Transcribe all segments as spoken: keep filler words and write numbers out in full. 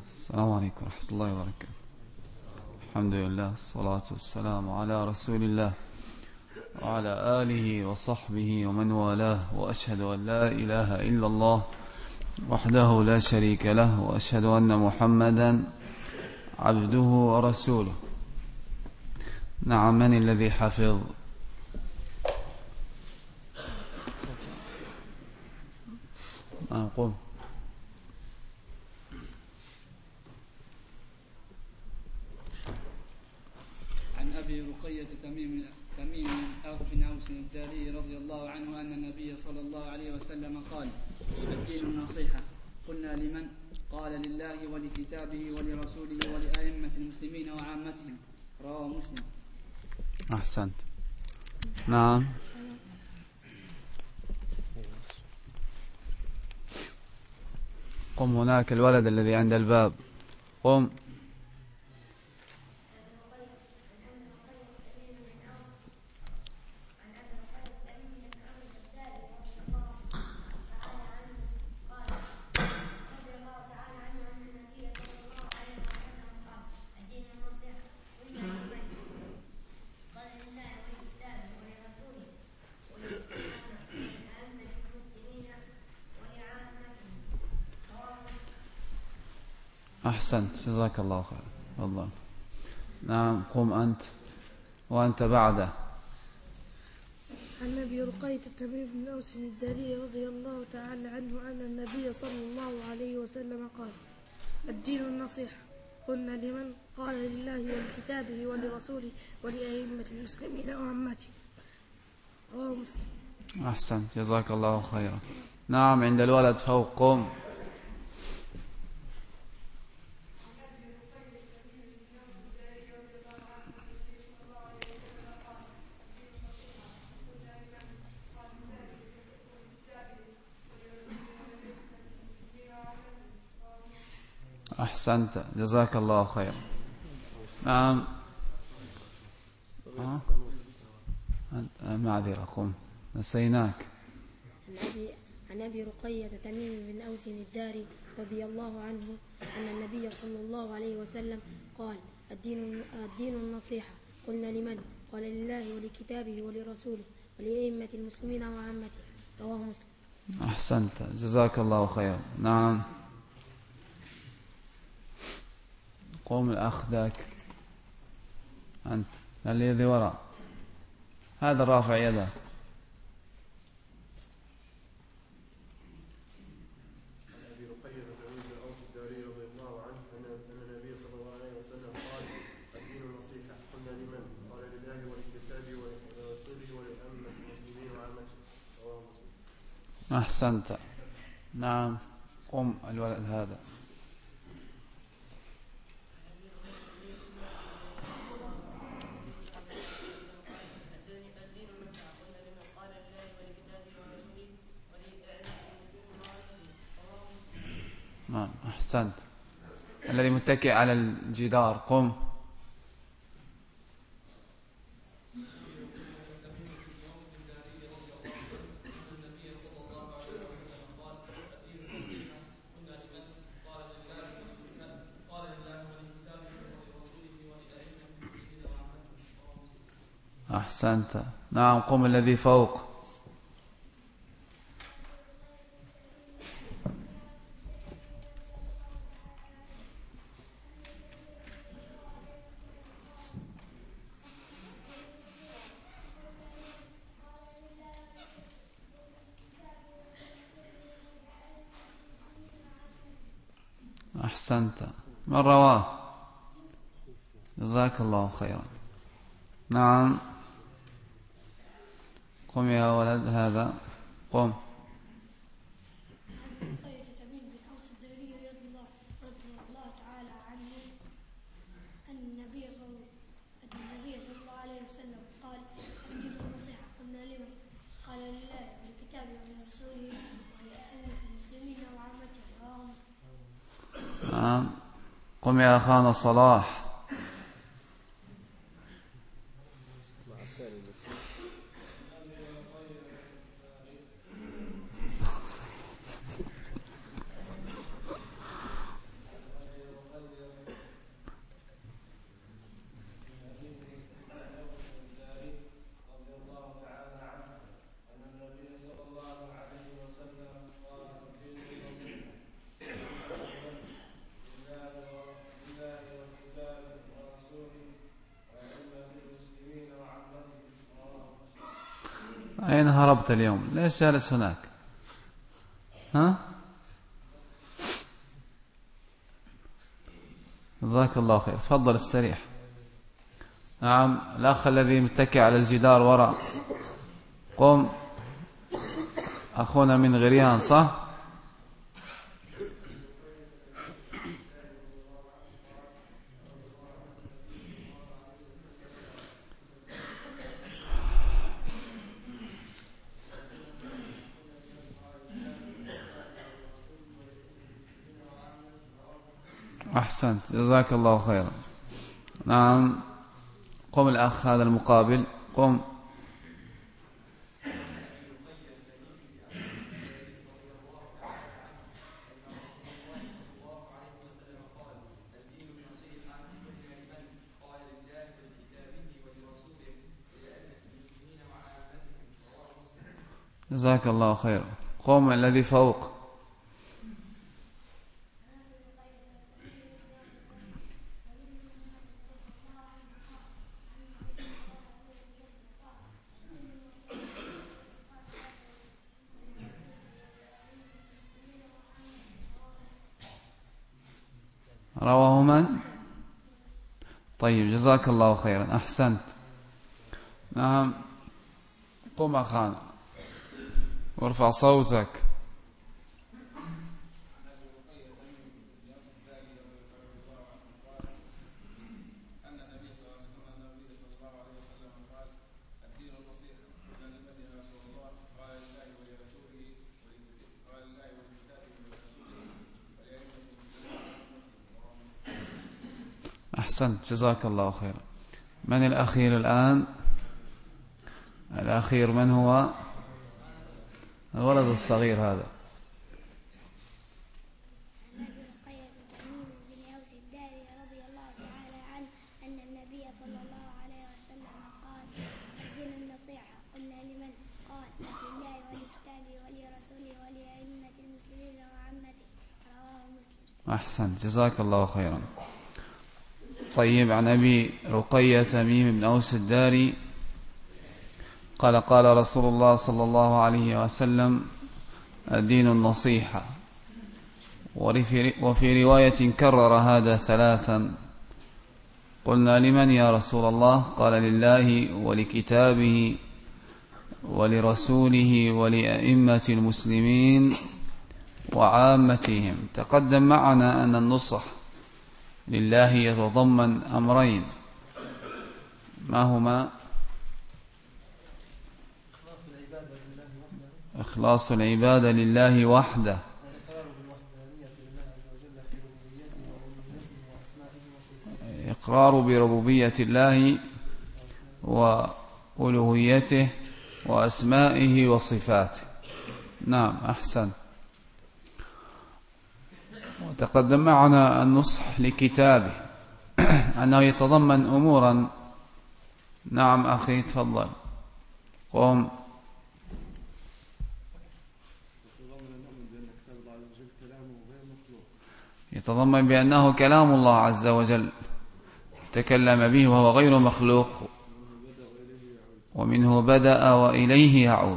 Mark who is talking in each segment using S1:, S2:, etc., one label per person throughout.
S1: السلام عليكم ورحمة الله وبركاته. الحمد لله، الصلاة والسلام على رسول الله وعلى آله وصحبه ومن والاه، وأشهد أن لا إله إلا الله وحده لا شريك له، وأشهد أن محمدا عبده ورسوله. نعم، من الذي حفظ؟ قم.
S2: عن أبي رقية تميم تميم بن أوس الداري رضي الله عنه أن النبي صلى الله عليه وسلم قال: الدين النصيحة. قلنا: لمن؟ قال: لله ولكتابه ولرسوله ولأئمة المسلمين وعامتهم. رواه مسلم.
S1: أحسنت. نعم. قم، هناك الولد الذي عند الباب. قم. أحسنت، جزاك الله خير. تفضل. نعم، قم أنت وأنت بعده.
S3: عن أبي رقية تميم بن أوس الداري رضي الله تعالى عنه أن النبي صلى الله عليه وسلم قال: الدين النصيحة. قلنا: لمن؟ قال: لله ولكتابه ولرسوله ولأئمة المسلمين وعامتهم. رواه مسلم.
S1: أحسنت، جزاك الله خيرا. نعم، عند الولد فوق. قم. أحسنت، جزاك الله خيرا. نعم. أه؟ معذرة، قم، نسيناك.
S4: عن أبي رقية تميم بن أوس الداري رضي الله عنه أن النبي صلى الله عليه وسلم قال: الدين الدين النصيحة. قلنا: لمن؟ قال: لله ولكتابه ولرسوله ولأئمة المسلمين وعامتهم. رواه مسلم.
S1: أحسنت، جزاك الله خيرا. نعم. قوم الأخ ذاك، أنت الذي وراء، هذا الرافع يده.
S5: أبي رقية تميم بن أوس الداري رضي الله عنه أن النبي صلى الله عليه وسلم قال: الدين النصيحة. قلنا: لمن؟ قال: لله ولكتابه ولرسوله ولأئمة المسلمين وعامتهم. رواه مسلم.
S1: أحسنت. نعم، قم الولد هذا. نعم، أحسنت. الذي متكئ على الجدار. قم. أحسنت. نعم، قم الذي فوق. أحسنت. من رواه؟ جزاك الله خيرا. نعم، قم يا ولد هذا. قم. نعم، قم يا أخانا صلاح. أين هربت اليوم؟ ليش جالس هناك؟ ها؟ جزاك الله خير. تفضل استريح. نعم الأخ الذي متكئ على الجدار وراء، قم. أخونا من غريان صح؟ أحسنت جزاك الله خيرا. نعم قم الأخ هذا المقابل، قم. جزاك الله خيرا. قم الذي فوق. رواه من؟ طيب جزاك الله خيرا أحسنت. نعم قم أخانا وارفع صوتك. أحسنت جزاك الله خيرا. من الأخير الآن؟ الأخير من هو؟ الولد الصغير هذا.
S6: عن أبي رقية تميم بن أوس الداري رضي الله تعالى عنه أن النبي صلى الله عليه وسلم قال: الدين النصيحة. قلنا: لمن؟ قال: لله ولكتابه ولرسوله ولأئمة المسلمين وعامته. رواه مسلم.
S1: أحسنت جزاك الله خيرا. طيب عن أبي رقية تميم بن أوس الداري قال: قال رسول الله صلى الله عليه وسلم: الدين النصيحة. وفي رواية كرر هذا ثلاثا. قلنا: لمن يا رسول الله؟ قال: لله ولكتابه ولرسوله ولأئمة المسلمين وعامتهم. تقدم معنا أن النصح لله يتضمن أمرين، ما هما؟ إخلاص العبادة لله وحده، إقرار بربوبية الله وألوهيته وأسمائه وصفاته. نعم أحسن. وتقدم معنا النصح لكتابه أنه يتضمن أمورا. نعم أخي تفضل قم. يتضمن بأنه كلام الله عز وجل تكلم به وهو غير مخلوق، ومنه بدأ وإليه يعود،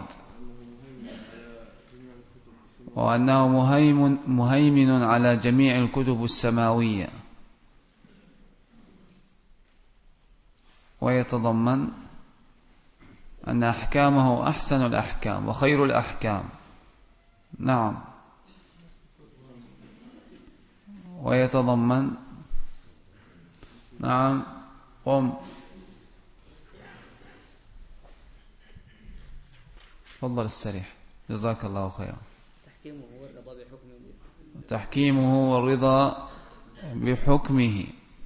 S1: وأنه مهيمن, مهيمن على جميع الكتب السماوية. ويتضمن أن أحكامه أحسن الأحكام وخير الأحكام. نعم. ويتضمن نعم قم تفضل السريح جزاك الله خيرا.
S2: تحكيمه والرضا بحكمه
S1: تحكيمه والرضا بحكمه.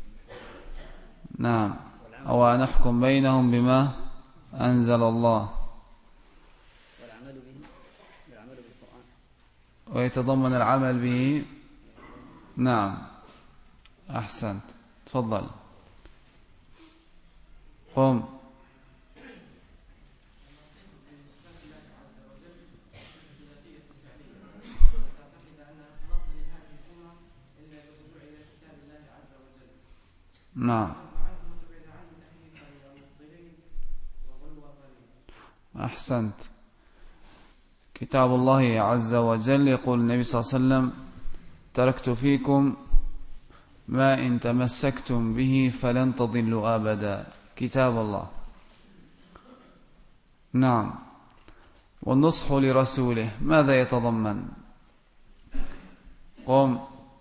S1: نعم. أو نحكم بينهم بما أنزل الله.
S2: والعمل به والعمل بالقرآن.
S1: ويتضمن العمل به. نعم أحسنت تفضل قم. نعم أحسنت. كتاب الله عز وجل. يقول النبي صلى الله عليه وسلم: تركت فيكم ما إن تمسكتم به فلن تضلوا أبدا. كتاب الله. نعم. والنصح لرسوله ماذا يتضمن؟ قم.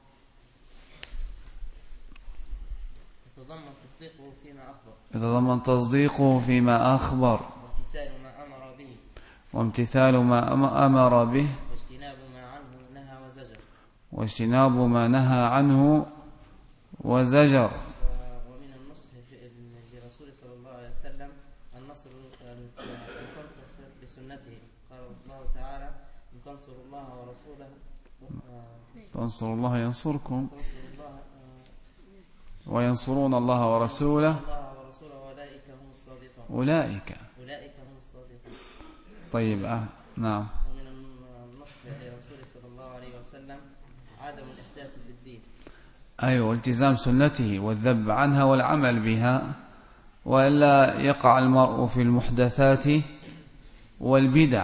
S7: يتضمن تصديقه فيما أخبر
S1: يتضمن تصديقه فيما أخبر
S7: وامتثال ما أمر به
S1: وامتثال ما أمر به
S7: واجتناب ما عنه نهى وزجر
S1: واجتناب ما نهى عنه وزجر.
S7: ومن النصح لرسول صلى الله عليه وسلم النصر التنصر بسنته. قال الله تعالى: إن تنصروا الله ورسوله
S1: تنصروا الله ينصركم
S7: تنصروا الله
S1: وينصرون الله ورسوله
S7: الله ورسوله أولئك هم الصادقون.
S1: أولئك
S7: أولئك هم الصادقون.
S1: طيب. أه. نعم.
S7: ومن النصح لرسول صلى الله عليه وسلم عدم الإحداث في الدين.
S1: أيوة، التزام سنته والذب عنها والعمل بها، وإلا يقع المرء في المحدثات والبدع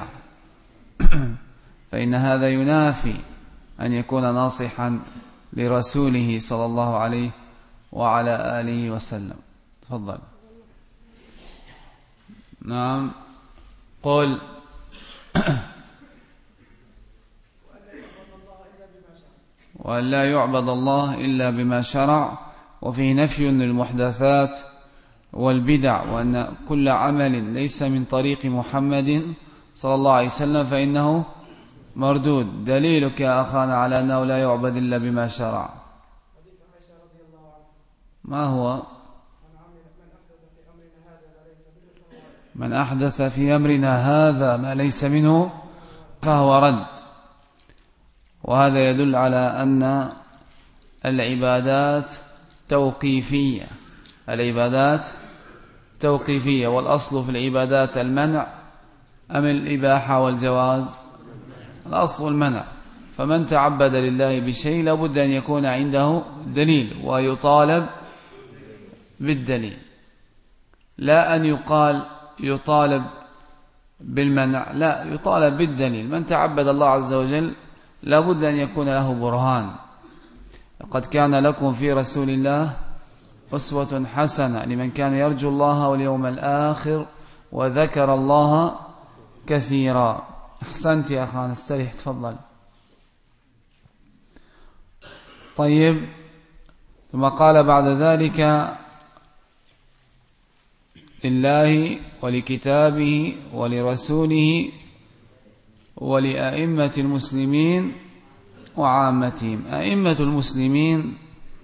S1: فإن هذا ينافي أن يكون ناصحا لرسوله صلى الله عليه وعلى آله وسلم. تفضل. نعم. قل. وأن لا يعبد الله إلا بما شرع، وفيه نفي للمحدثات والبدع، وأن كل عمل ليس من طريق محمد صلى الله عليه وسلم فإنه مردود. دليلك يا أخانا على أنه لا يعبد إلا بما شرع ما هو؟ من أحدث في أمرنا هذا ما ليس منه فهو رد. وهذا يدل على أن العبادات توقيفية العبادات توقيفية والأصل في العبادات المنع أم الإباحة والجواز؟ الأصل المنع. فمن تعبد لله بشيء لابد أن يكون عنده دليل ويطالب بالدليل، لا أن يقال يطالب بالمنع، لا، يطالب بالدليل. من تعبد الله عز وجل لابد أن يكون له برهان. لقد كان لكم في رسول الله أسوة حسنة لمن كان يرجو الله واليوم الآخر وذكر الله كثيرا. أحسنت يا أخوان، استريح. تفضل. طيب. ثم قال بعد ذلك: لله ولكتابه ولرسوله ولأئمة المسلمين وعامتهم. أئمة المسلمين،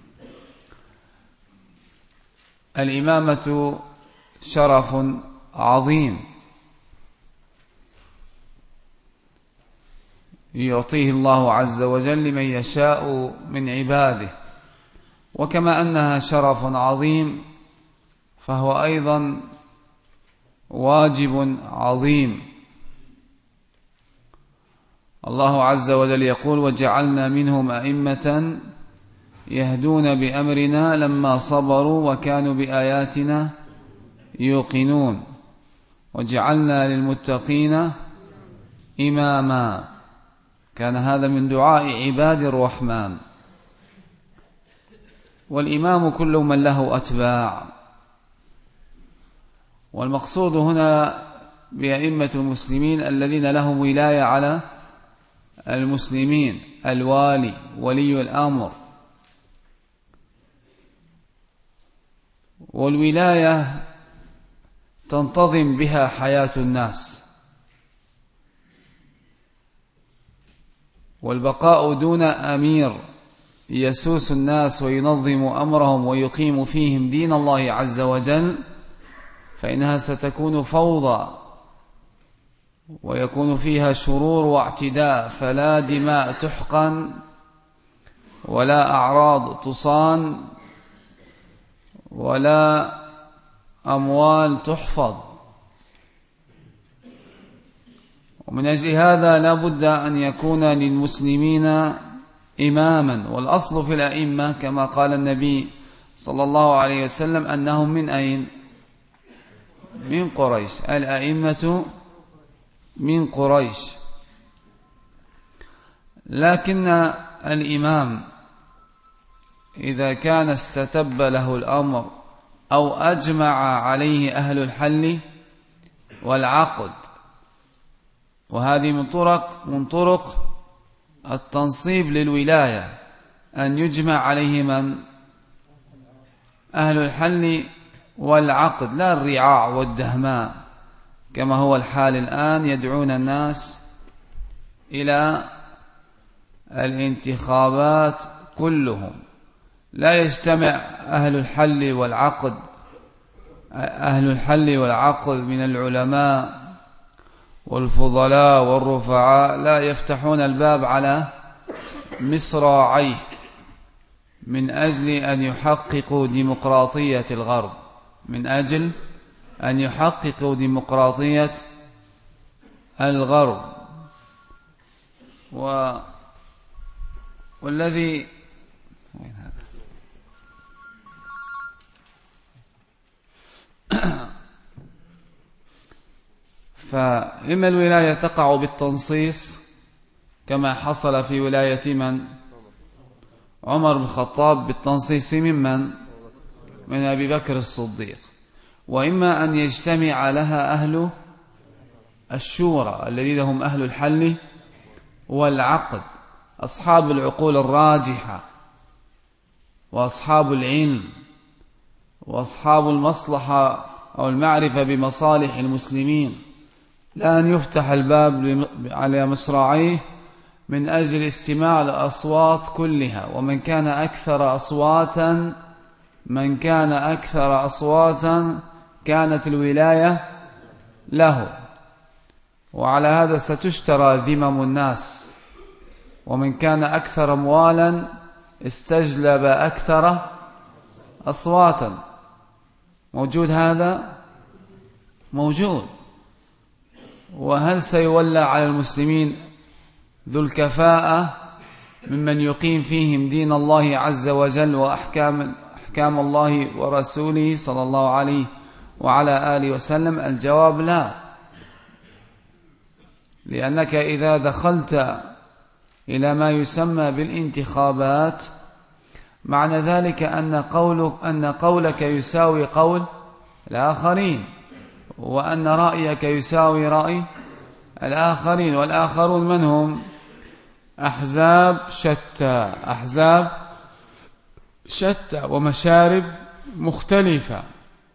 S1: الإمامة شرف عظيم يعطيه الله عز وجل لمن يشاء من عباده، وكما أنها شرف عظيم فهو أيضا واجب عظيم. الله عز وجل يقول: وجعلنا منهم أئمة يهدون بأمرنا لما صبروا وكانوا بآياتنا يوقنون وجعلنا للمتقين إماما. كان هذا من دعاء عباد الرحمن. والإمام كل من له أتباع. والمقصود هنا بأئمة المسلمين الذين لهم ولاية على المسلمين، الوالي ولي الأمر. والولاية تنتظم بها حياة الناس، والبقاء دون أمير يسوس الناس وينظم أمرهم ويقيم فيهم دين الله عز وجل فإنها ستكون فوضى ويكون فيها شرور واعتداء، فلا دماء تحقن ولا أعراض تصان ولا أموال تحفظ. ومن أجل هذا لا بد أن يكون للمسلمين إماما. والأصل في الأئمة كما قال النبي صلى الله عليه وسلم أنهم من أين؟ من قريش. الأئمة من قريش. لكن الإمام إذا كان استتب له الأمر أو أجمع عليه أهل الحل والعقد، وهذه من طرق من طرق التنصيب للولاية، أن يجمع عليه من أهل الحل والعقد، لا الرعاع والدهماء كما هو الحال الآن، يدعون الناس إلى الانتخابات كلهم، لا يجتمع أهل الحل والعقد أهل الحل والعقد من العلماء والفضلاء والرفعاء، لا يفتحون الباب على مصراعيه من أجل أن يحققوا ديمقراطية الغرب، من أجل أن يحققوا ديمقراطية الغرب. و والذي وين هذا؟ فإما الولاية تقع بالتنصيص كما حصل في ولاية من؟ عمر بن الخطاب، بالتنصيص ممن؟ من أبي بكر الصديق. وإما أن يجتمع لها أهل الشورى الذين هم أهل الحل والعقد، أصحاب العقول الراجحة وأصحاب العلم وأصحاب المصلحة أو المعرفة بمصالح المسلمين، لا أن يفتح الباب على مصراعيه من أجل استماع الأصوات كلها، ومن كان أكثر أصواتا من كان أكثر أصواتا كانت الولاية له. وعلى هذا ستشترى ذمم الناس، ومن كان أكثر أموالا استجلب أكثر أصواتا. موجود هذا؟ موجود. وهل سيولى على المسلمين ذو الكفاءة ممن يقيم فيهم دين الله عز وجل وأحكام أحكام الله ورسوله صلى الله عليه وعلى آله وسلم؟ الجواب لا، لأنك إذا دخلت إلى ما يسمى بالانتخابات معنى ذلك أن قولك, أن قولك يساوي قول الآخرين، وأن رأيك يساوي رأي الآخرين. والآخرون من هم؟ أحزاب شتى أحزاب شتى ومشارب مختلفة،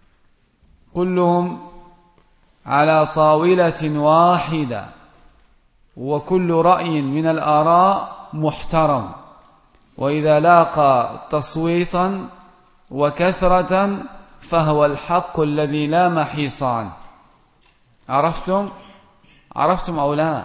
S1: كلهم على طاولة واحدة، وكل رأي من الآراء محترم، وإذا لاقى تصويتا وكثرة فهو الحق الذي لا محيص عنه. عرفتم؟ عرفتم أو لا؟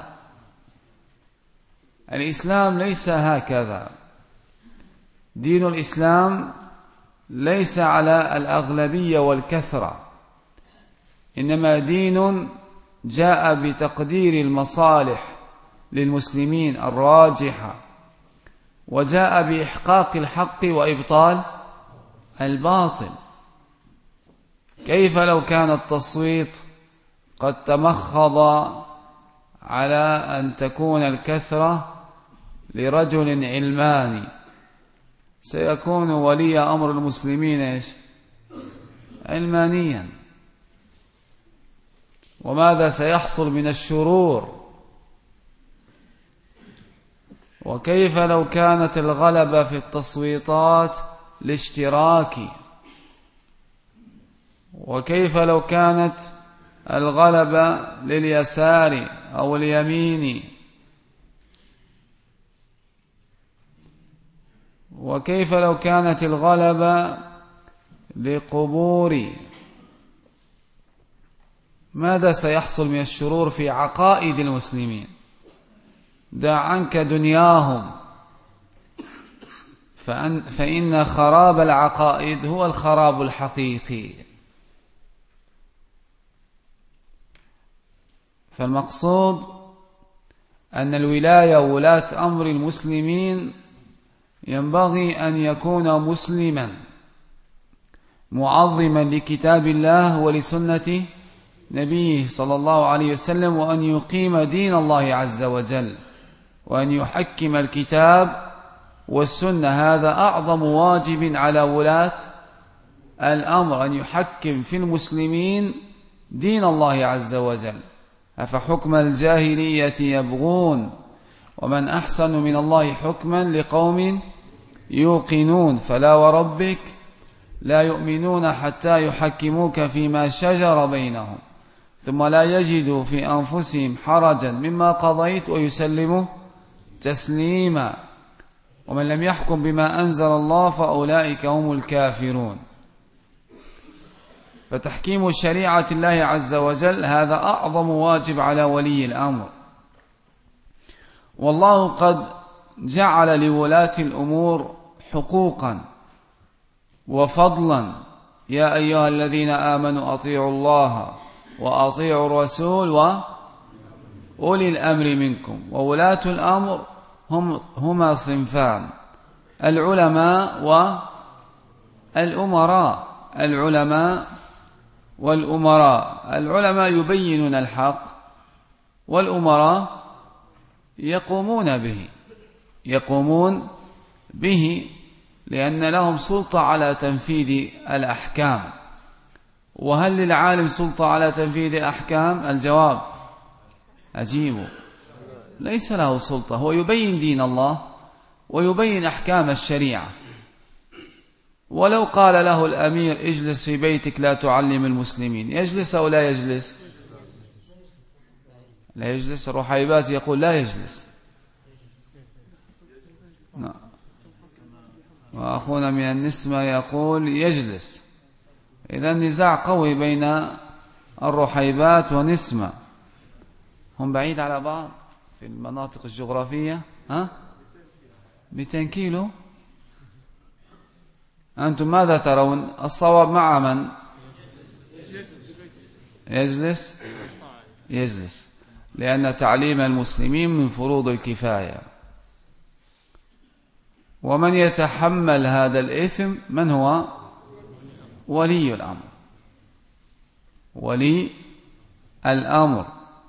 S1: الإسلام ليس هكذا. دين الإسلام ليس على الأغلبية والكثرة، إنما دين جاء بتقدير المصالح للمسلمين الراجحة، وجاء بإحقاق الحق وإبطال الباطل. كيف لو كان التصويت قد تمخض على أن تكون الكثرة لرجل علماني؟ سيكون ولي أمر المسلمين إيش؟ علمانيا. وماذا سيحصل من الشرور؟ وكيف لو كانت الغلبة في التصويتات الاشتراكي؟ وكيف لو كانت الغلبة لليسار أو اليمين؟ وكيف لو كانت الغلبة لقبور؟ ماذا سيحصل من الشرور في عقائد المسلمين؟ دع عنك دنياهم، فأن فإن خراب العقائد هو الخراب الحقيقي. فالمقصود أن الولاية ولاة أمر المسلمين ينبغي أن يكون مسلما معظما لكتاب الله ولسنة نبيه صلى الله عليه وسلم، وأن يقيم دين الله عز وجل وأن يحكم الكتاب والسنة. هذا أعظم واجب على ولاة الأمر، أن يحكم في المسلمين دين الله عز وجل. أفحكم الجاهلية يبغون ومن أحسن من الله حكما لقوم يوقنون فلا وربك لا يؤمنون حتى يحكموك فيما شجر بينهم ثم لا يجدوا في أنفسهم حرجا مما قضيت ويسلموا تسليما ومن لم يحكم بما أنزل الله فأولئك هم الكافرون. فتحكيم شريعة الله عز وجل هذا أعظم واجب على ولي الأمر. والله قد جعل لولاة الأمور حقوقا وفضلا. يا أيها الذين آمنوا أطيعوا الله وأطيعوا الرسول وأولي الأمر منكم. وولاة الأمر هم هما صنفان: العلماء والأمراء. العلماء والأمراء، العلماء يبينون الحق، والأمراء يقومون به يقومون به لأن لهم سلطة على تنفيذ الأحكام. وهل للعالم سلطة على تنفيذ الأحكام؟ الجواب أجيبه، ليس له سلطة. هو يبين دين الله ويبين أحكام الشريعة. ولو قال له الأمير اجلس في بيتك لا تعلم المسلمين، يجلس أو لا يجلس؟ لا يجلس. الرحيبات يقول لا يجلس. نعم. وأخونا من النسمة يقول يجلس. إذا نزاع قوي بين الرحيبات ونسمة. هم بعيد على بعض في المناطق الجغرافية. ها مئتين كيلو. أنتم ماذا ترون؟ الصواب مع من؟ يجلس يجلس لأن تعليم المسلمين من فروض الكفاية. ومن يتحمل هذا الإثم من هو؟ ولي الأمر. ولي الأمر.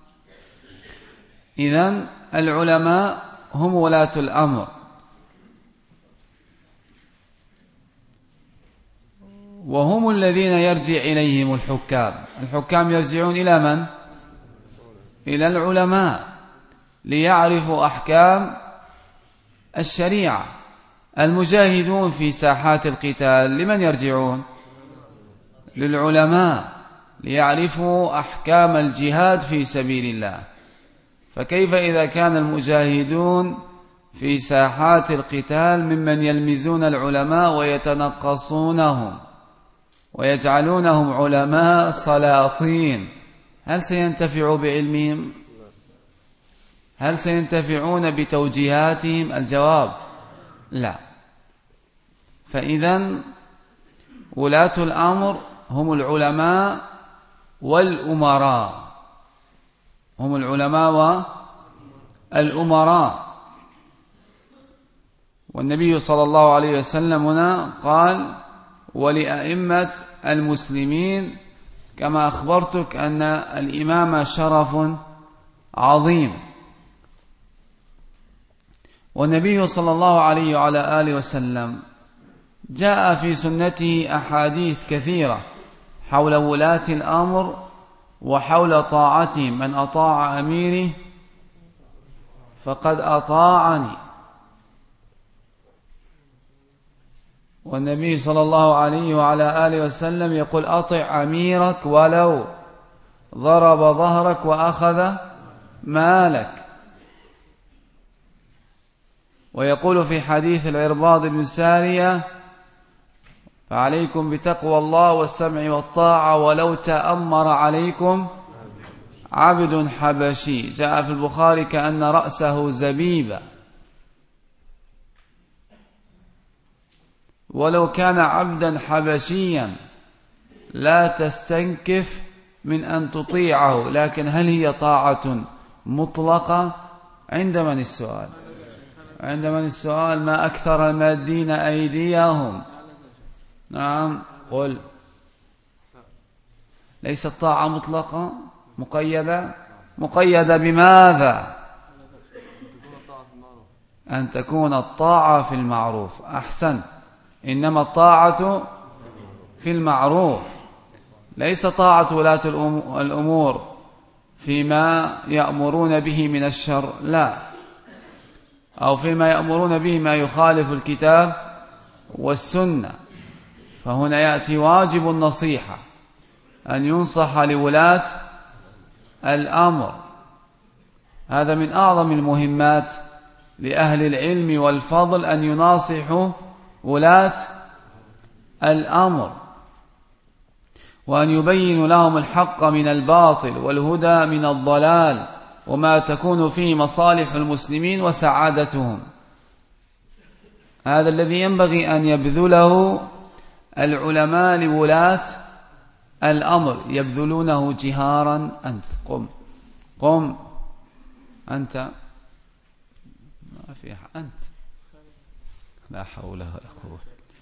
S1: إذن العلماء هم ولاة الأمر، وهم الذين يرجع إليهم الحكام. الحكام يرجعون إلى من؟ إلى العلماء ليعرفوا أحكام الشريعة. المجاهدون في ساحات القتال لمن يرجعون؟ للعلماء ليعرفوا أحكام الجهاد في سبيل الله. فكيف إذا كان المجاهدون في ساحات القتال ممن يلمزون العلماء ويتنقصونهم ويجعلونهم علماء سلاطين؟ هل سينتفعوا بعلمهم؟ هل سينتفعون بتوجيهاتهم؟ الجواب لا. فإذا ولاة الأمر هم العلماء والأمراء. هم العلماء والأمراء. والنبي صلى الله عليه وسلم هنا قال: ولأئمة المسلمين، كما أخبرتك أن الإمام شرف عظيم. والنبي صلى الله عليه وعلى آله وسلم جاء في سنته أحاديث كثيرة حول ولاة الأمر وحول طاعتهم. من أطاع أميره فقد أطاعني. والنبي صلى الله عليه وعلى آله وسلم يقول: أطع أميرك ولو ضرب ظهرك وأخذ مالك. ويقول في حديث العرباض بن سارية: فعليكم بتقوى الله والسمع والطاعة ولو تأمر عليكم عبد حبشي. جاء في البخاري: كأن رأسه زبيبة. ولو كان عبدا حبشيا لا تستنكف من أن تطيعه. لكن هل هي طاعة مطلقة؟ عند من السؤال؟ عند من السؤال؟ ما أكثر المادين أيديهم. نعم قل. ليست طاعة مطلقة، مقيدة. مقيدة بماذا؟ أن تكون الطاعة في المعروف. أحسن، إنما الطاعة في المعروف، ليس طاعة ولاة الأمور فيما يأمرون به من الشر، لا، أو فيما يأمرون به ما يخالف الكتاب والسنة. فهنا يأتي واجب النصيحة، أن ينصح لولاة الأمر. هذا من أعظم المهمات لأهل العلم والفضل، أن يناصحوا ولاة الأمر، وأن يبين لهم الحق من الباطل والهدى من الضلال، وما تكون فيه مصالح المسلمين وسعادتهم. هذا الذي ينبغي أن يبذله العلماء لولاة الأمر، يبذلونه جهارا. أنت قم قم أنت، ما في أنت، لا حول ولا قوة.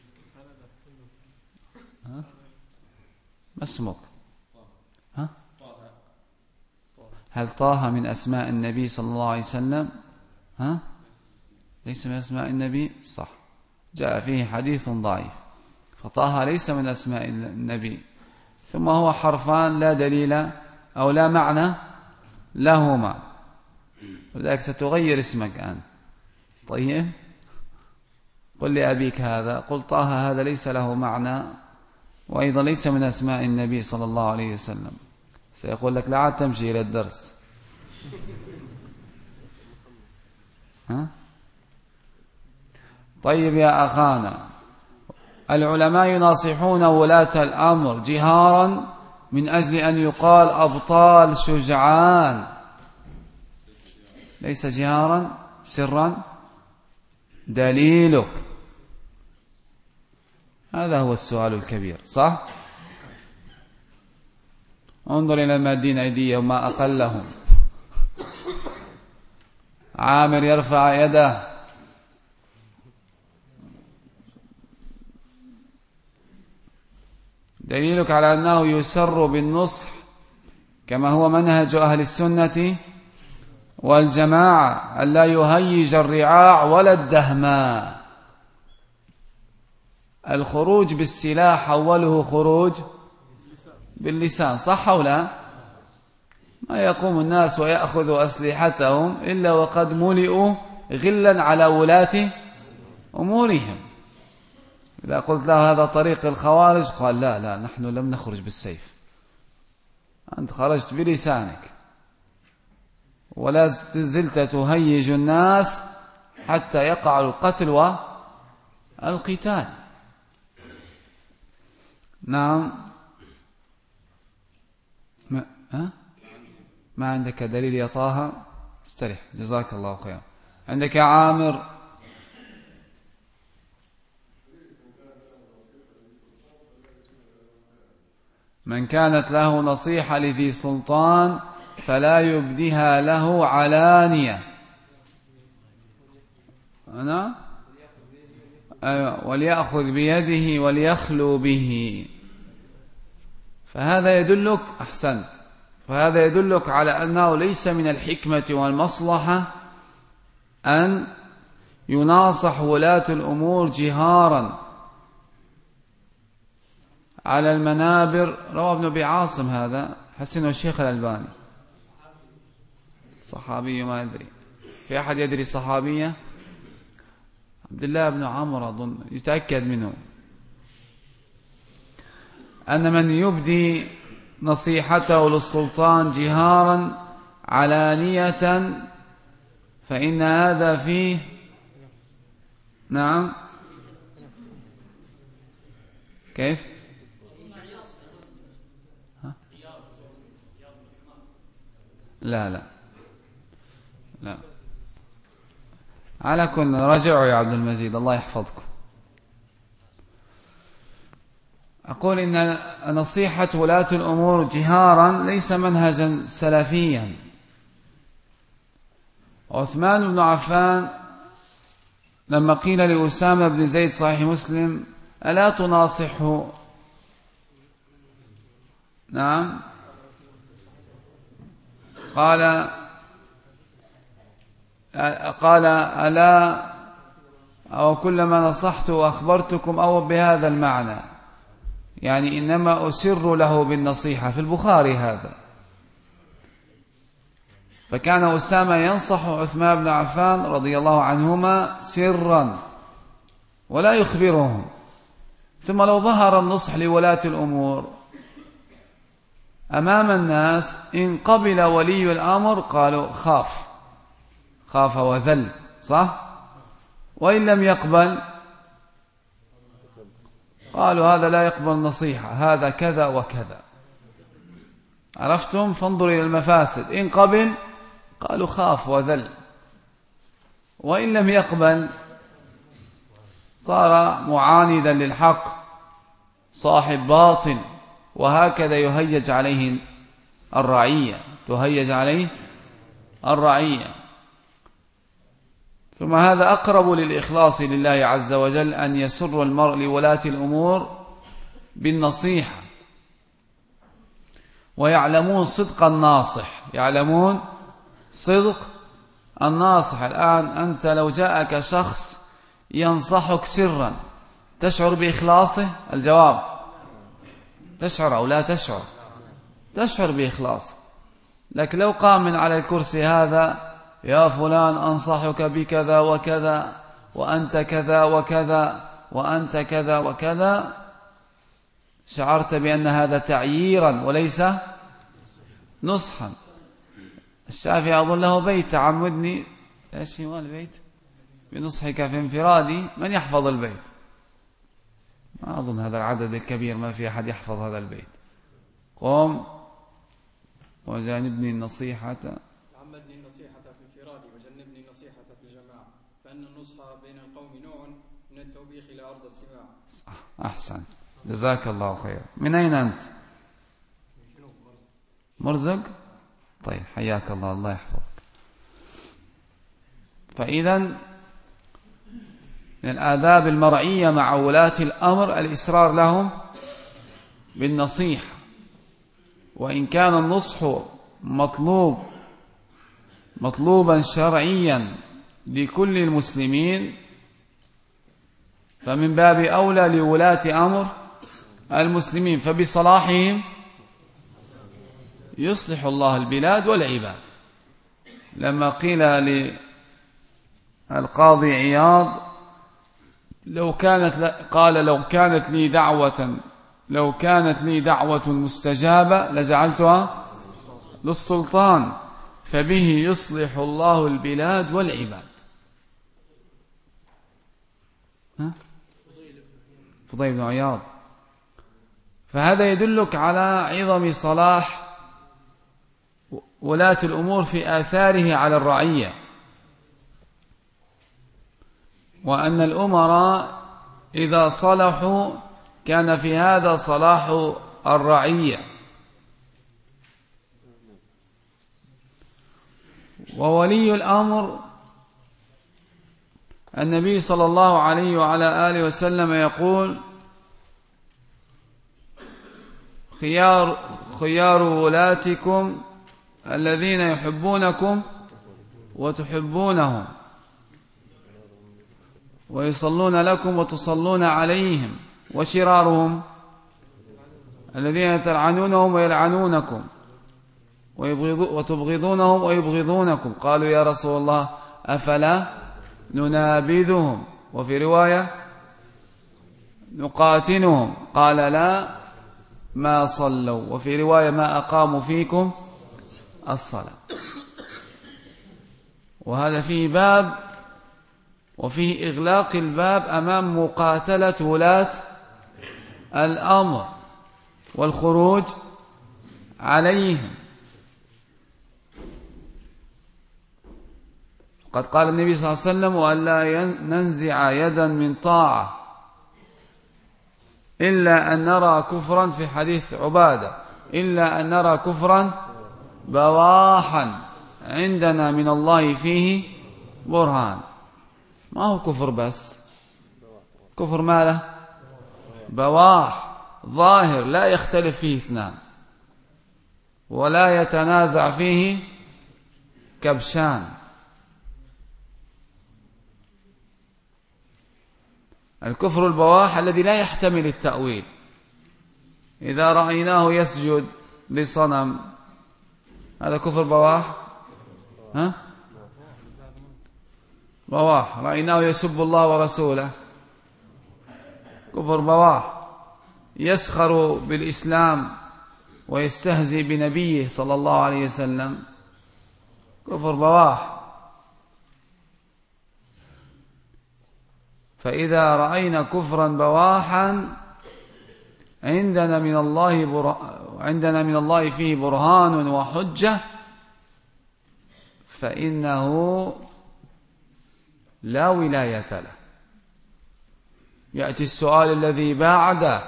S1: ها؟ ما اسمك؟ ها؟ هل طه من أسماء النبي صلى الله عليه وسلم؟ ها؟ ليس من أسماء النبي، صح، جاء فيه حديث ضعيف، فطه ليس من أسماء النبي، ثم هو حرفان لا دليل أو لا معنى لهما، ولذلك ستغير اسمك أنت. طيب، قل لأبيك هذا، قل طه هذا ليس له معنى، وأيضا ليس من أسماء النبي صلى الله عليه وسلم. سيقول لك لا عاد تمشي إلى الدرس. ها؟ طيب يا أخانا، العلماء يناصحون ولاة الأمر جهارا من أجل أن يقال أبطال شجعان، ليس جهارا سرا. دليلك؟ هذا هو السؤال الكبير، صح؟ انظر إلى المادين أيديهم ما أقلهم. عامر يرفع يده، دليلك على أنه يسر بالنصح كما هو منهج أهل السنة والجماعة، ألا يهيج الرعاع ولا الدهماء. الخروج بالسلاح أوله خروج باللسان، صح أو لا؟ ما يقوم الناس ويأخذوا أسلحتهم إلا وقد ملئوا غلا على ولاة أمورهم. إذا قلت له هذا طريق الخوارج، قال لا لا، نحن لم نخرج بالسيف، أنت خرجت بلسانك، ولا زلت تهيج الناس حتى يقع القتل والقتال. نعم. ما, أه؟ ما عندك دليل يا طه؟ استرح، جزاك الله خيرا. عندك يا عامر؟ من كانت له نصيحة لذي سلطان فلا يبديها له علانية. أنا أيوة. وليأخذ بيده وليخلو به. فهذا يدلك، أحسنت، فهذا يدلك على أنه ليس من الحكمة والمصلحة أن يناصح ولاة الأمور جهارا على المنابر. روى ابن أبي عاصم هذا، حسنه الشيخ الألباني. صحابي ما أدري، في أحد يدري صحابية؟ عبد الله بن عمرو أظن، يتأكد منه أن من يبدي نصيحته للسلطان جهارا علانية فإن هذا فيه نعم كيف؟ ها؟ لا لا لا، على كل رجعوا يا عبد المجيد، الله يحفظكم. أقول إن نصيحة ولاة الأمور جهارا ليس منهجا سلفيا. عثمان بن عفان لما قيل لأسامة بن زيد صحيح مسلم ألا تناصحه؟ نعم، قال قال ألا أو كلما نصحت وأخبرتكم أو بهذا المعنى، يعني إنما أسر له بالنصيحة، في البخاري هذا. فكان أسامة ينصح عثمان بن عفان رضي الله عنهما سرا ولا يخبرهم، ثم لو ظهر النصح لولاة الأمور أمام الناس إن قبل ولي الأمر قالوا خاف خاف وذل، صح؟ وإن لم يقبل قالوا هذا لا يقبل نصيحة، هذا كذا وكذا. عرفتم؟ فانظر إلى المفاسد. إن قبل قالوا خاف وذل، وإن لم يقبل صار معاندا للحق، صاحب باطل، وهكذا يهيج عليه الرعية تهيج عليه الرعية. ثم هذا أقرب للإخلاص لله عز وجل، أن يسر المرء لولاة الأمور بالنصيحة، ويعلمون صدق الناصح، يعلمون صدق الناصح. الآن أنت لو جاءك شخص ينصحك سرا تشعر بإخلاصه؟ الجواب تشعر أو لا تشعر؟ تشعر بإخلاصه. لكن لو قام من على الكرسي هذا يا فلان أنصحك بكذا وكذا وأنت كذا وكذا وأنت كذا وكذا، شعرت بأن هذا تعييرا وليس نصحا. الشافعي أظن له بيت تعمدني ايش هو البيت بنصحك في انفرادي، من يحفظ البيت؟ ما أظن هذا العدد الكبير ما في أحد يحفظ هذا البيت. قم وجانبني النصيحة
S8: عمدني النصيحة في انفرادي وجنبني النصيحة في الجماعة، فإن النصح بين القوم نوع من التوبيخ إلى أرض السماع.
S1: أحسن، جزاك الله خير. من أين أنت؟ مرزق. طيب حياك الله، الله يحفظك. فإذا من الآداب المرعية مع ولاة الأمر الإصرار لهم بالنصيحة، وإن كان النصح مطلوب مطلوبا شرعيا لكل المسلمين، فمن باب أولى لولاة أمر المسلمين، فبصلاحهم يصلح الله البلاد والعباد. لما قيل للقاضي عياض لو كانت قال لو كانت لي دعوة لو كانت لي دعوة مستجابة لجعلتها للسلطان، فبه يصلح الله البلاد والعباد. ها؟ فضيل بن عياض. فهذا يدلك على عظم صلاح ولاة الأمور في آثاره على الرعية، وأن الأمراء إذا صلحوا كان في هذا صلاح الرعية. وولي الأمر النبي صلى الله عليه وعلى آله وسلم يقول خيار خيار ولاتكم الذين يحبونكم وتحبونهم ويصلون لكم وتصلون عليهم، وشرارهم الذين تلعنونهم ويلعنونكم وتبغضونهم ويبغضونكم. قالوا يا رسول الله أفلا ننابذهم، وفي رواية نقاتلهم، قال لا ما صلوا، وفي رواية ما أقاموا فيكم الصلاة. وهذا فيه باب وفيه إغلاق الباب أمام مقاتلة ولاة الأمر والخروج عليهم. قد قال النبي صلى الله عليه وسلم وألا ننزع يدا من طاعة إلا أن نرى كفرا، في حديث عبادة، إلا أن نرى كفرا بواحا عندنا من الله فيه برهان. ما هو كفر بس، كفر ماله بواح ظاهر لا يختلف فيه اثنان ولا يتنازع فيه كبشان. الكفر البواح الذي لا يحتمل التأويل. إذا رأيناه يسجد لصنم هذا كفر بواح؟ ها؟ بواح. رأيناه يسب الله ورسوله كفر بواح. يسخر بالإسلام ويستهزئ بنبيه صلى الله عليه وسلم كفر بواح. فإذا رأينا كفرا بواحا عندنا من الله بر... عندنا من الله فيه برهان وحجة فإنه لا ولاية له. يأتي السؤال الذي بعده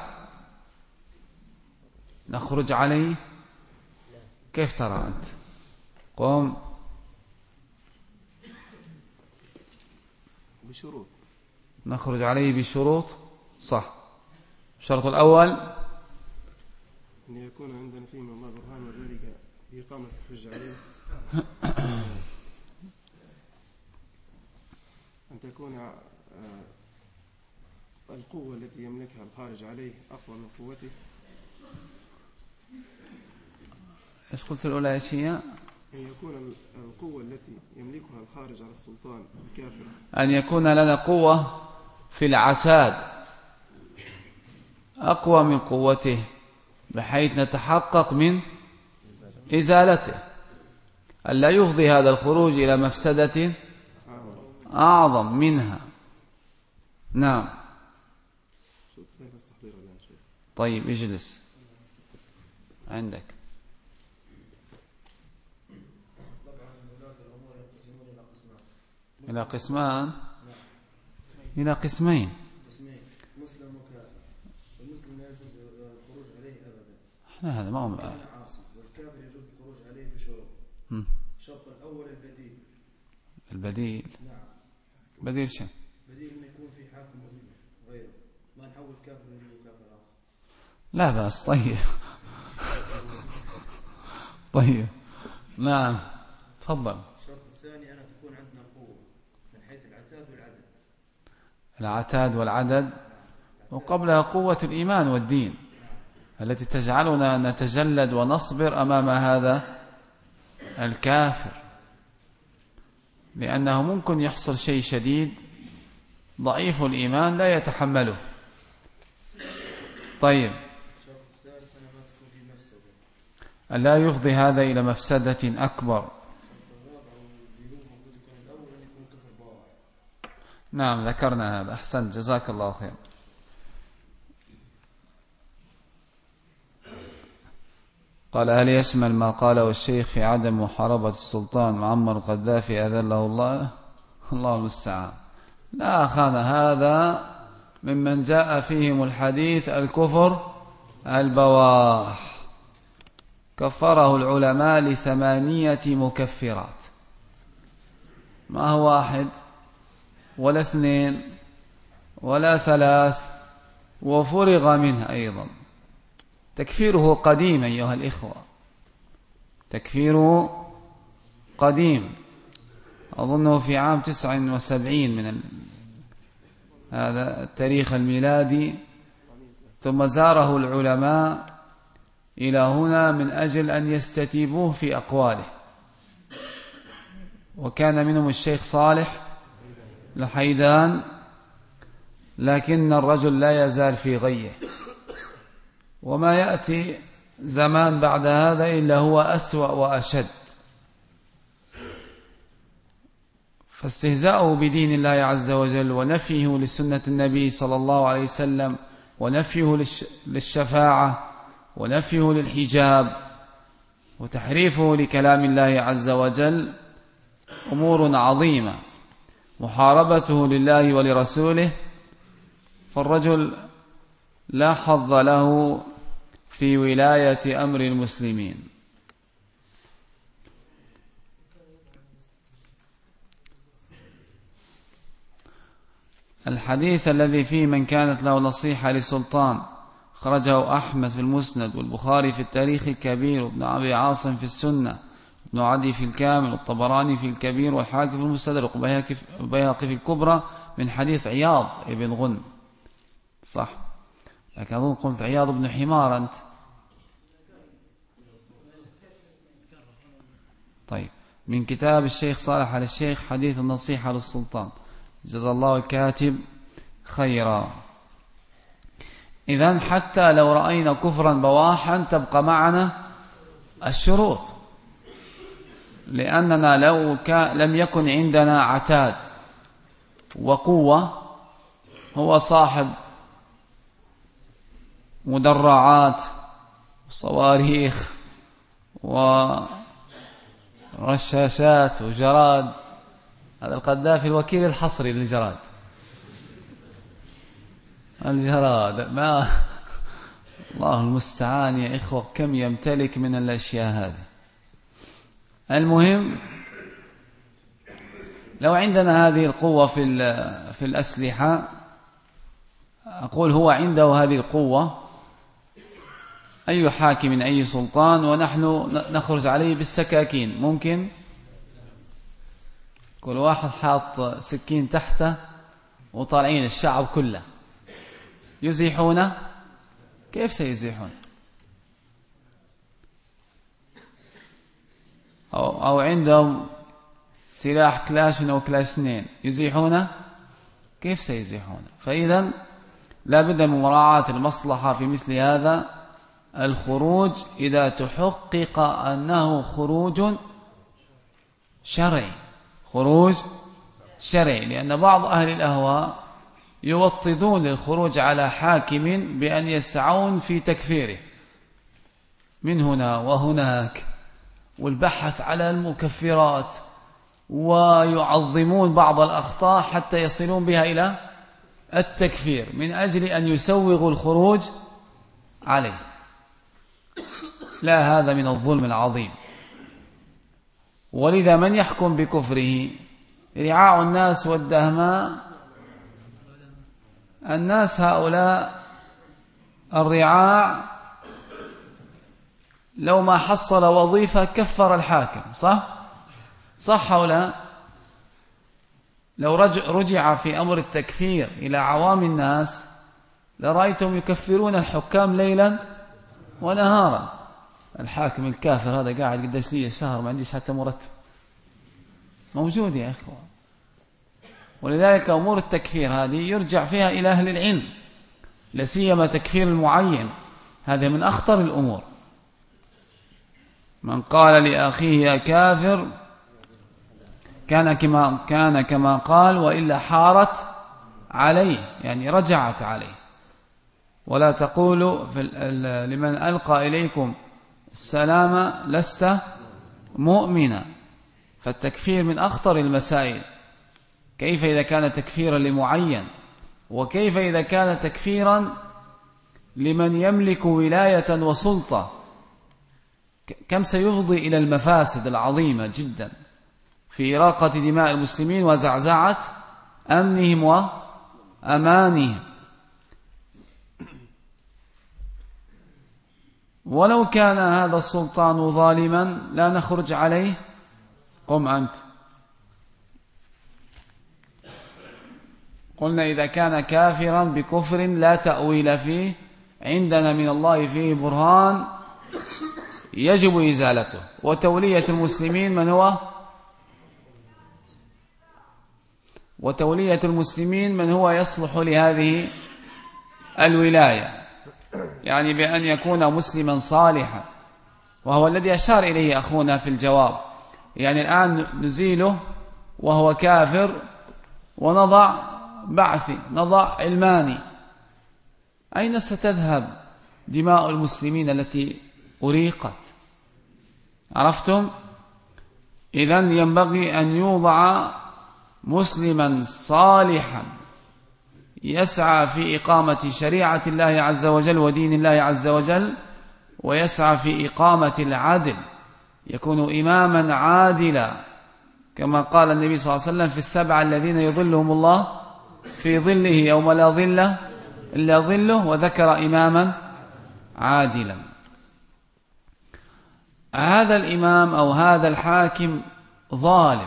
S1: نخرج عليه؟ كيف ترى أنت؟ قم.
S5: بشروط.
S1: نخرج عليه بشروط. صح. الشرط الأول
S5: أن يكون عندنا فيه من الله برهان وذلك بإقامة الحجة عليه. أن تكون القوة التي يملكها الخارج عليه أقوى من قوته.
S1: إيش قلت الأولى يا شيء؟
S5: أن يكون القوة التي يملكها الخارج على السلطان الكافر.
S1: أن يكون لنا قوة في العتاد أقوى من قوته بحيث نتحقق من إزالته. ألا يفضي هذا الخروج إلى مفسدة أعظم منها. نعم. طيب اجلس عندك. إلى قسمان إلى قسمين.
S5: مسلم وكافر. المسلم لا يجوز الخروج عليه أبدا.
S1: احنا هذا ما هو
S5: عاصم. والكافر يجوز الخروج عليه بشروط. الشرط الأول البديل.
S1: البديل.
S5: نعم.
S1: بديل شيء.
S5: بديل إنه يكون في حاكم مسلم غيره. ما نحول كافر ونجيب كافر آخر.
S1: لا بأس. طيب. طيب. نعم. تفضل.
S5: الشرط الثاني أن تكون عندنا قوة من حيث العتاد والعدد.
S1: العتاد والعدد وقبلها قوة الإيمان والدين التي تجعلنا نتجلد ونصبر أمام هذا الكافر، لأنه ممكن يحصل شيء شديد ضعيف الإيمان لا يتحمله. طيب. ألا يفضي هذا إلى مفسدة أكبر. نعم ذكرنا هذا. أحسنت جزاك الله خير. قال هل يشمل ما قاله الشيخ في عدم محاربة السلطان معمر القذافي أذله الله؟ الله المستعان. لا أخانا، هذا ممن جاء فيهم الحديث الكفر البواح، كفره العلماء لثمانية مكفرات، ما هو واحد ولا اثنين ولا ثلاث، وفرغ منه أيضا. تكفيره قديم أيها الإخوة، تكفيره قديم، أظنه في عام تسع وسبعين من ال... هذا التاريخ الميلادي، ثم زاره العلماء إلى هنا من أجل أن يستتيبوه في أقواله، وكان منهم الشيخ صالح لحيدان، لكن الرجل لا يزال في غيه، وما يأتي زمان بعد هذا إلا هو أسوأ وأشد. فاستهزاؤه بدين الله عز وجل ونفيه لسنة النبي صلى الله عليه وسلم ونفيه للشفاعة ونفيه للحجاب وتحريفه لكلام الله عز وجل أمور عظيمة، محاربته لله ولرسوله، فالرجل لا حظ له في ولاية أمر المسلمين. الحديث الذي فيه من كانت له نصيحة لسلطان خرجه أحمد في المسند، والبخاري في التاريخ الكبير، وابن أبي عاصم في السنة، ابن عدي في الكامل، والطبراني في الكبير، والحاكم في المستدرك، والبيهقي في الكبرى من حديث عياض ابن غنم صح، لكن أظن قلت عياض بن حمار أنت. طيب، من كتاب الشيخ صالح على الشيخ حديث النصيحة للسلطان، جزا الله الكاتب خيرا. إذن حتى لو رأينا كفرا بواحا تبقى معنا الشروط، لأننا لو لم يكن عندنا عتاد وقوة، هو صاحب مدرعات وصواريخ ورشاشات وجراد، هذا القذافي الوكيل الحصري للجراد، الجراد ما الله المستعان يا إخوة، كم يمتلك من الأشياء هذه. المهم، لو عندنا هذه القوة في في الأسلحة، أقول هو عنده هذه القوة، أي حاكم أي سلطان، ونحن نخرج عليه بالسكاكين، ممكن كل واحد حاط سكين تحته وطالعين الشعب كله يزيحونه، كيف سيزيحون؟ أو, أو عندهم سلاح كلاشن أو كلاش اثنين يزيحونه، كيف سيزيحونه؟ فإذا لا بد من مراعاة المصلحة في مثل هذا الخروج، إذا تحقق أنه خروج شرعي، خروج شرعي، لأن بعض أهل الأهواء يوطدون للخروج على حاكم بأن يسعون في تكفيره من هنا وهناك، والبحث على المكفرات، ويعظمون بعض الأخطاء حتى يصلون بها إلى التكفير من أجل أن يسوغوا الخروج عليه. لا، هذا من الظلم العظيم. ولذا من يحكم بكفره رعاع الناس والدهماء، الناس هؤلاء الرعاع لو ما حصل وظيفة كفر الحاكم، صح؟ صح أو لا؟ لو رجع في أمر التكفير إلى عوام الناس لرأيتهم يكفرون الحكام ليلا ونهارا. الحاكم الكافر هذا قاعد قداش لي شهر ما عنديش حتى مرتب، موجود يا أخوة. ولذلك أمور التكفير هذه يرجع فيها إلى أهل العلم، لسيما تكفير المعين، هذا من أخطر الأمور. من قال لأخيه يا كافر كان كما كان كما قال، وإلا حارت عليه، يعني رجعت عليه. ولا تقولوا لمن ألقى إليكم السلام لست مؤمنا. فالتكفير من أخطر المسائل. كيف إذا كان تكفيرا لمعين، وكيف إذا كان تكفيرا لمن يملك ولاية وسلطة؟ كم سيفضي إلى المفاسد العظيمة جدا في إراقة دماء المسلمين وزعزعة أمنهم وأمانهم. ولو كان هذا السلطان ظالما لا نخرج عليه. قم أنت. قلنا إذا كان كافرا بكفر لا تأويل فيه، عندنا من الله فيه برهان يجب إزالته. وتولية المسلمين من هو وتولية المسلمين من هو يصلح لهذه الولاية، يعني بأن يكون مسلما صالحا، وهو الذي أشار إليه أخونا في الجواب. يعني الآن نزيله وهو كافر ونضع بعثي، نضع علماني، أين ستذهب دماء المسلمين التي أريقت؟ عرفتم؟ إذن ينبغي أن يوضع مسلما صالحا يسعى في إقامة شريعة الله عز وجل ودين الله عز وجل، ويسعى في إقامة العدل، يكون إماما عادلا، كما قال النبي صلى الله عليه وسلم في السبعة الذين يظلهم الله في ظله يوم لا ظل إلا ظله، وذكر إماما عادلا. هذا الإمام أو هذا الحاكم ظالم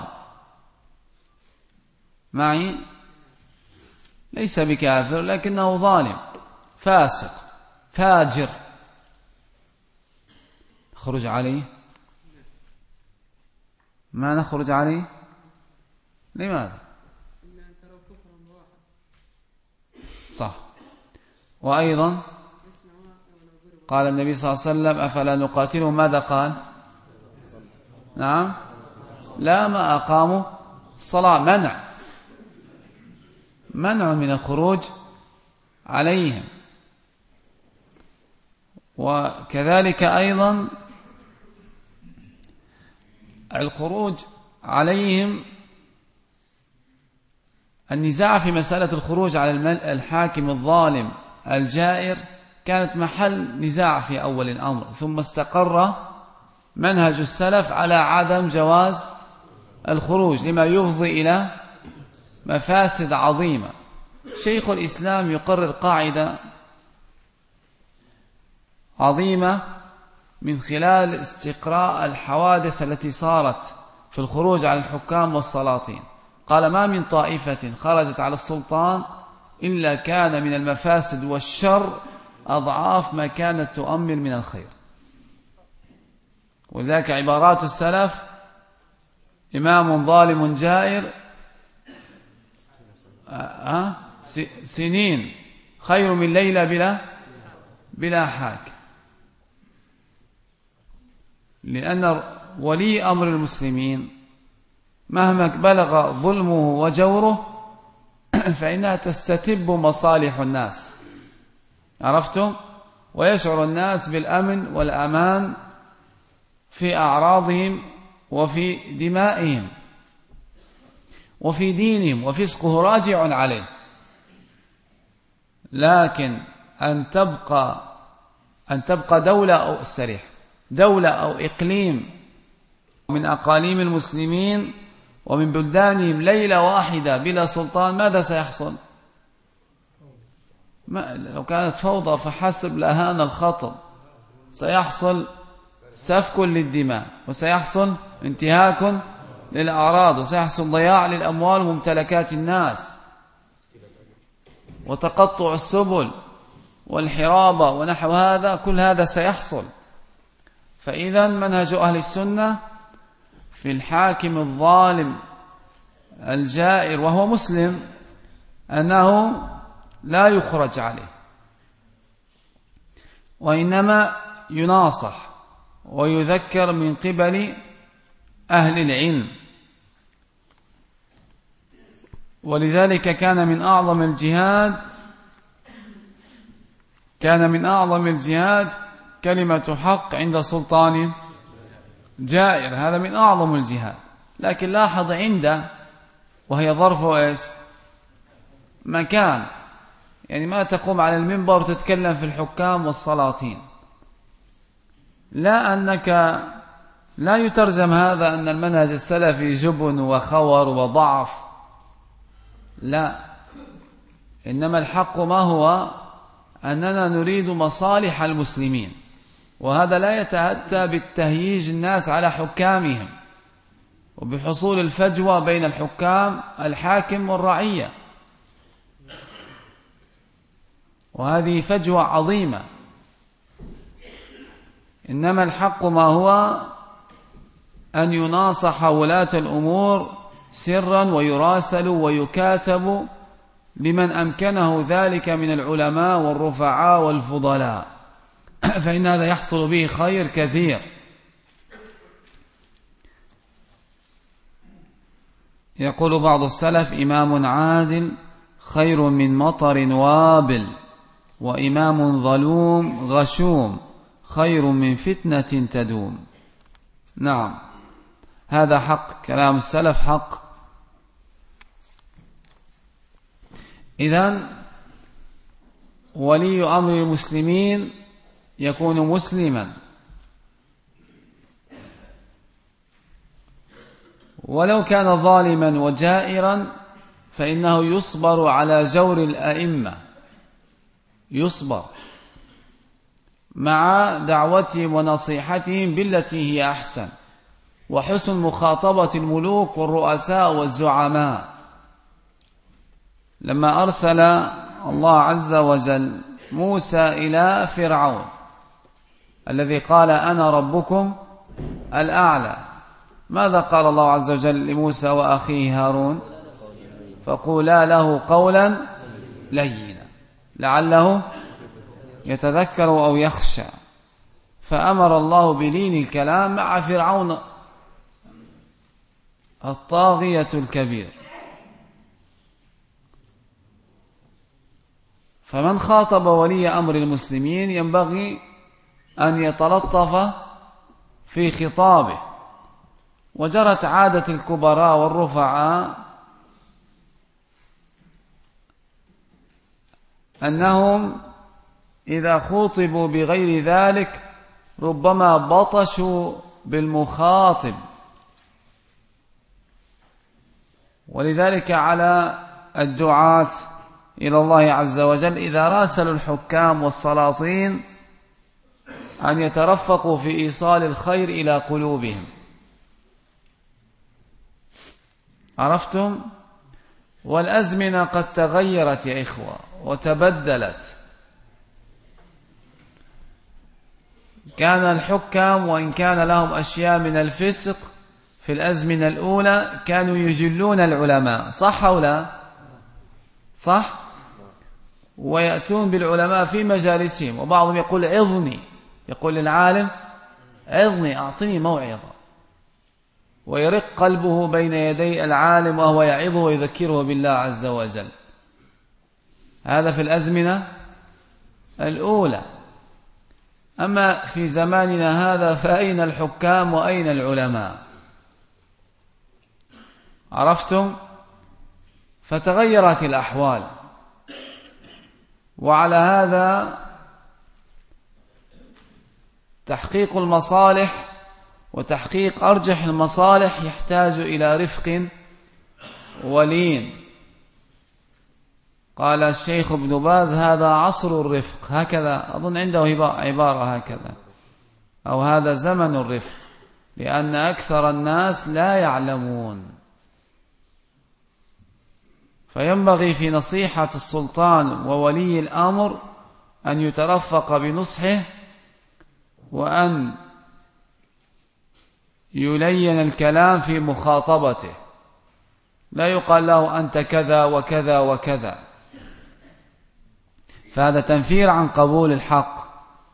S1: معي، ليس بكافر لكنه ظالم، فاسق فاجر نخرج عليه؟ ما نخرج عليه. لماذا؟ صح. وأيضا قال النبي صلى الله عليه وسلم أفلا نقاتله؟ ماذا قال؟ نعم لا ما أقاموا الصلاة. منع منع من الخروج عليهم. وكذلك أيضا الخروج عليهم، النزاع في مسألة الخروج على الحاكم الظالم الجائر كانت محل نزاع في أول الأمر، ثم استقر منهج السلف على عدم جواز الخروج لما يفضي إلى مفاسد عظيمة. شيخ الإسلام يقرر قاعدة عظيمة من خلال استقراء الحوادث التي صارت في الخروج على الحكام والسلاطين. قال ما من طائفة خرجت على السلطان إلا كان من المفاسد والشر أضعاف ما كانت تؤمل من الخير. ولذلك عبارات السلف إمام ظالم جائر سنين خير من ليلة بلا بلا حاكم. لأن ولي أمر المسلمين مهما بلغ ظلمه وجوره فإنها تستتب مصالح الناس، عرفتم؟ ويشعر الناس بالأمن والأمان في أعراضهم وفي دمائهم وفي دينهم، وفسقه راجع عليه. لكن أن تبقى أن تبقى دولة أو استريح دولة أو إقليم من أقاليم المسلمين ومن بلدانهم ليلة واحدة بلا سلطان، ماذا سيحصل؟ ما لو كانت فوضى فحسب لهان الخطب. سيحصل سفك للدماء، وسيحصل انتهاك للأعراض، وسيحصل ضياع للأموال وممتلكات الناس، وتقطع السبل والحرابة ونحو هذا. كل هذا سيحصل. فإذا منهج أهل السنة في الحاكم الظالم الجائر وهو مسلم أنه لا يخرج عليه، وإنما يناصح ويذكر من قبل أهل العلم. ولذلك كان من أعظم الجهاد كان من أعظم الجهاد كلمة حق عند سلطان جائر. هذا من أعظم الجهاد. لكن لاحظ عنده وهي ظرف إيش؟ مكان. يعني ما تقوم على المنبر وتتكلم في الحكام والسلاطين. لا أنك لا يترجم هذا أن المنهج السلفي جبن وخور وضعف، لا، إنما الحق ما هو أننا نريد مصالح المسلمين، وهذا لا يتأتى بالتهييج الناس على حكامهم وبحصول الفجوة بين الحكام الحاكم والرعية، وهذه فجوة عظيمة. إنما الحق ما هو أن يناصح ولاة الأمور سرا ويراسل ويكاتب لمن أمكنه ذلك من العلماء والرفعاء والفضلاء، فإن هذا يحصل به خير كثير. يقول بعض السلف إمام عادل خير من مطر وابل، وإمام ظلوم غشوم خير من فتنة تدوم. نعم، هذا حق، كلام السلف حق. إذن ولي أمر المسلمين يكون مسلما، ولو كان ظالما وجائرا فإنه يصبر على جور الأئمة، يصبر مع دعوتهم ونصيحتهم بالتي هي أحسن، وحسن مخاطبة الملوك والرؤساء والزعماء. لما أرسل الله عز وجل موسى إلى فرعون الذي قال أنا ربكم الأعلى، ماذا قال الله عز وجل لموسى وأخيه هارون؟ فقولا له قولا لينا لعله يتذكر أو يخشى. فأمر الله بلين الكلام مع فرعون الطاغية الكبير. فمن خاطب ولي أمر المسلمين ينبغي أن يتلطف في خطابه. وجرت عادة الكبراء والرفعاء أنهم إذا خوطبوا بغير ذلك ربما بطشوا بالمخاطب، ولذلك على الدعاة إلى الله عز وجل إذا راسلوا الحكام والسلاطين أن يترفقوا في إيصال الخير إلى قلوبهم. عرفتم؟ والأزمنة قد تغيرت يا إخوة وتبدلت. كان الحكام وإن كان لهم أشياء من الفسق في الأزمنة الأولى كانوا يجلون العلماء، صح أو لا؟ صح؟ ويأتون بالعلماء في مجالسهم، وبعضهم يقول عظني، يقول للعالم عظني أعطني موعظة، ويرق قلبه بين يدي العالم وهو يعظه ويذكره بالله عز وجل. هذا في الأزمنة الأولى. أما في زماننا هذا فأين الحكام وأين العلماء؟ عرفتم؟ فتغيرت الأحوال. وعلى هذا تحقيق المصالح وتحقيق أرجح المصالح يحتاج إلى رفق ولين. قال الشيخ ابن باز هذا عصر الرفق، هكذا أظن عنده عبارة هكذا، أو هذا زمن الرفق، لأن أكثر الناس لا يعلمون. فينبغي في نصيحة السلطان وولي الأمر أن يترفق بنصحه وأن يلين الكلام في مخاطبته، لا يقال له أنت كذا وكذا وكذا، فهذا تنفير عن قبول الحق.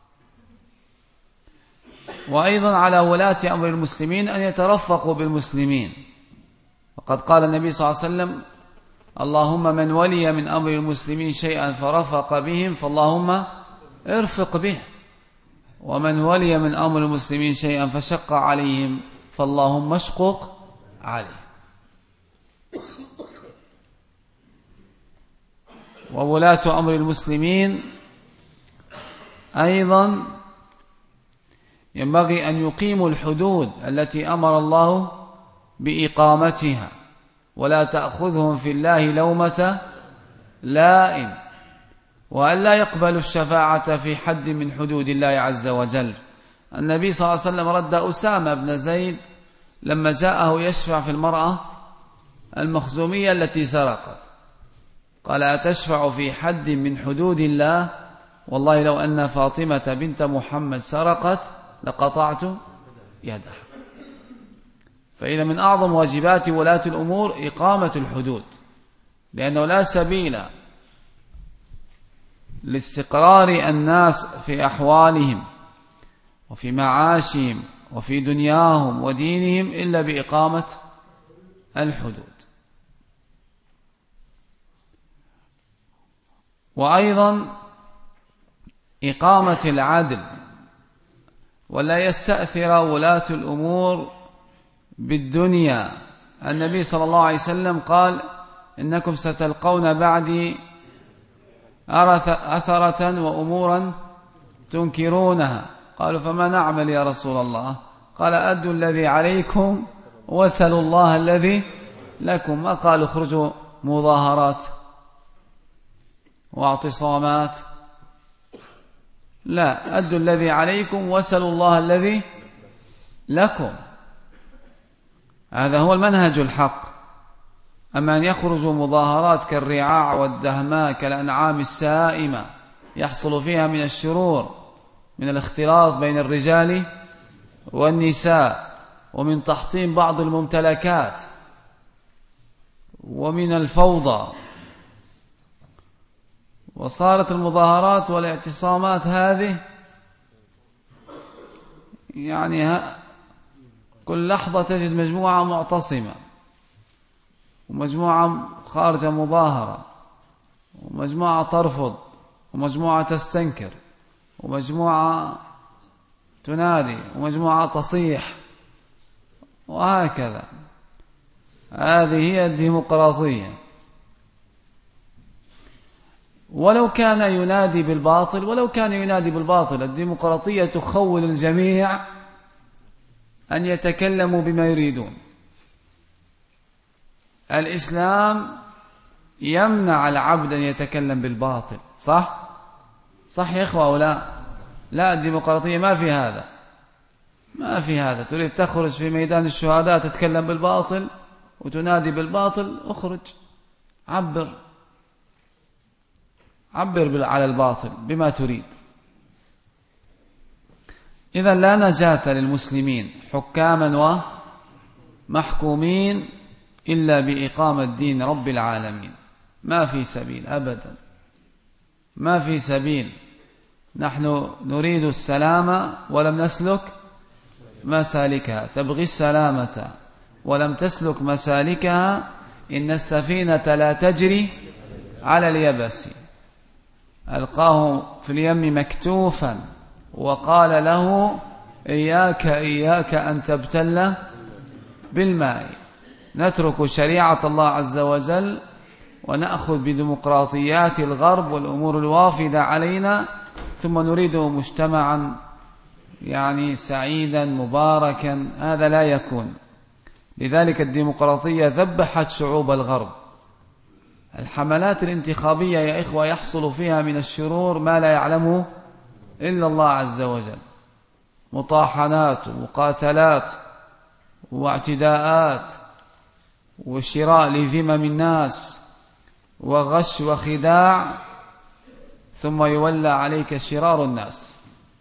S1: وأيضا على ولاة أمر المسلمين أن يترفقوا بالمسلمين، وقد قال النبي صلى الله عليه وسلم اللهم من ولي من أمر المسلمين شيئا فرفق بهم فاللهم ارفق به، ومن ولي من أمر المسلمين شيئا فشق عليهم فاللهم اشقق عليه. وولاة أمر المسلمين أيضا ينبغي أن يقيموا الحدود التي أمر الله بإقامتها، ولا تأخذهم في الله لومة لائم، وأن لا يقبل الشفاعة في حد من حدود الله عز وجل. النبي صلى الله عليه وسلم رد أسامة بن زيد لما جاءه يشفع في المرأة المخزومية التي سرقت، قال أتشفع في حد من حدود الله؟ والله لو أن فاطمة بنت محمد سرقت لقطعت يدها. فإذا من أعظم واجبات ولاة الأمور إقامة الحدود، لأنه لا سبيل لاستقرار الناس في أحوالهم وفي معاشهم وفي دنياهم ودينهم إلا بإقامة الحدود. وأيضا إقامة العدل، ولا يستأثر ولاة الأمور بالدنيا. النبي صلى الله عليه وسلم قال إنكم ستلقون بعدي أثرة وأمورا تنكرونها، قالوا فما نعمل يا رسول الله؟ قال أدوا الذي عليكم واسألوا الله الذي لكم. ما قالوا اخرجوا مظاهرات واعتصامات، لا، أدوا الذي عليكم واسألوا الله الذي لكم. هذا هو المنهج الحق. أما أن يخرجوا مظاهرات كالرعاع والدهماء كالأنعام السائمة يحصل فيها من الشرور، من الاختلاط بين الرجال والنساء، ومن تحطيم بعض الممتلكات، ومن الفوضى. وصارت المظاهرات والاعتصامات هذه يعني كل لحظة تجد مجموعة معتصمة، ومجموعة خارجة مظاهرة، ومجموعة ترفض، ومجموعة تستنكر، ومجموعة تنادي، ومجموعة تصيح، وهكذا. هذه هي الديمقراطية. ولو كان ينادي بالباطل ولو كان ينادي بالباطل الديمقراطية تخول الجميع أن يتكلموا بما يريدون. الإسلام يمنع العبد أن يتكلم بالباطل، صح؟ صح يا إخوة أو لا؟ لا، الديمقراطية ما في هذا، ما في هذا. تريد تخرج في ميدان الشهداء تتكلم بالباطل وتنادي بالباطل، اخرج، عبر عبر على الباطل بما تريد. إذن لا نجاة للمسلمين حكاما ومحكومين إلا بإقامة دين رب العالمين. ما في سبيل أبدا، ما في سبيل. نحن نريد السلامة ولم نسلك مسالكها. تبغي السلامة ولم تسلك مسالكها، إن السفينة لا تجري على اليبس. ألقاه في اليم مكتوفا وقال له إياك إياك أن تبتل بالماء. نترك شريعة الله عز وجل ونأخذ بديمقراطيات الغرب والأمور الوافدة علينا، ثم نريد مجتمعا يعني سعيدا مباركا. هذا لا يكون. لذلك الديمقراطية ذبحت شعوب الغرب. الحملات الانتخابية يا إخوة يحصل فيها من الشرور ما لا يعلمه إلا الله عز وجل. مطاحنات ومقاتلات واعتداءات وشراء لذمم الناس وغش وخداع، ثم يولى عليك شرار الناس.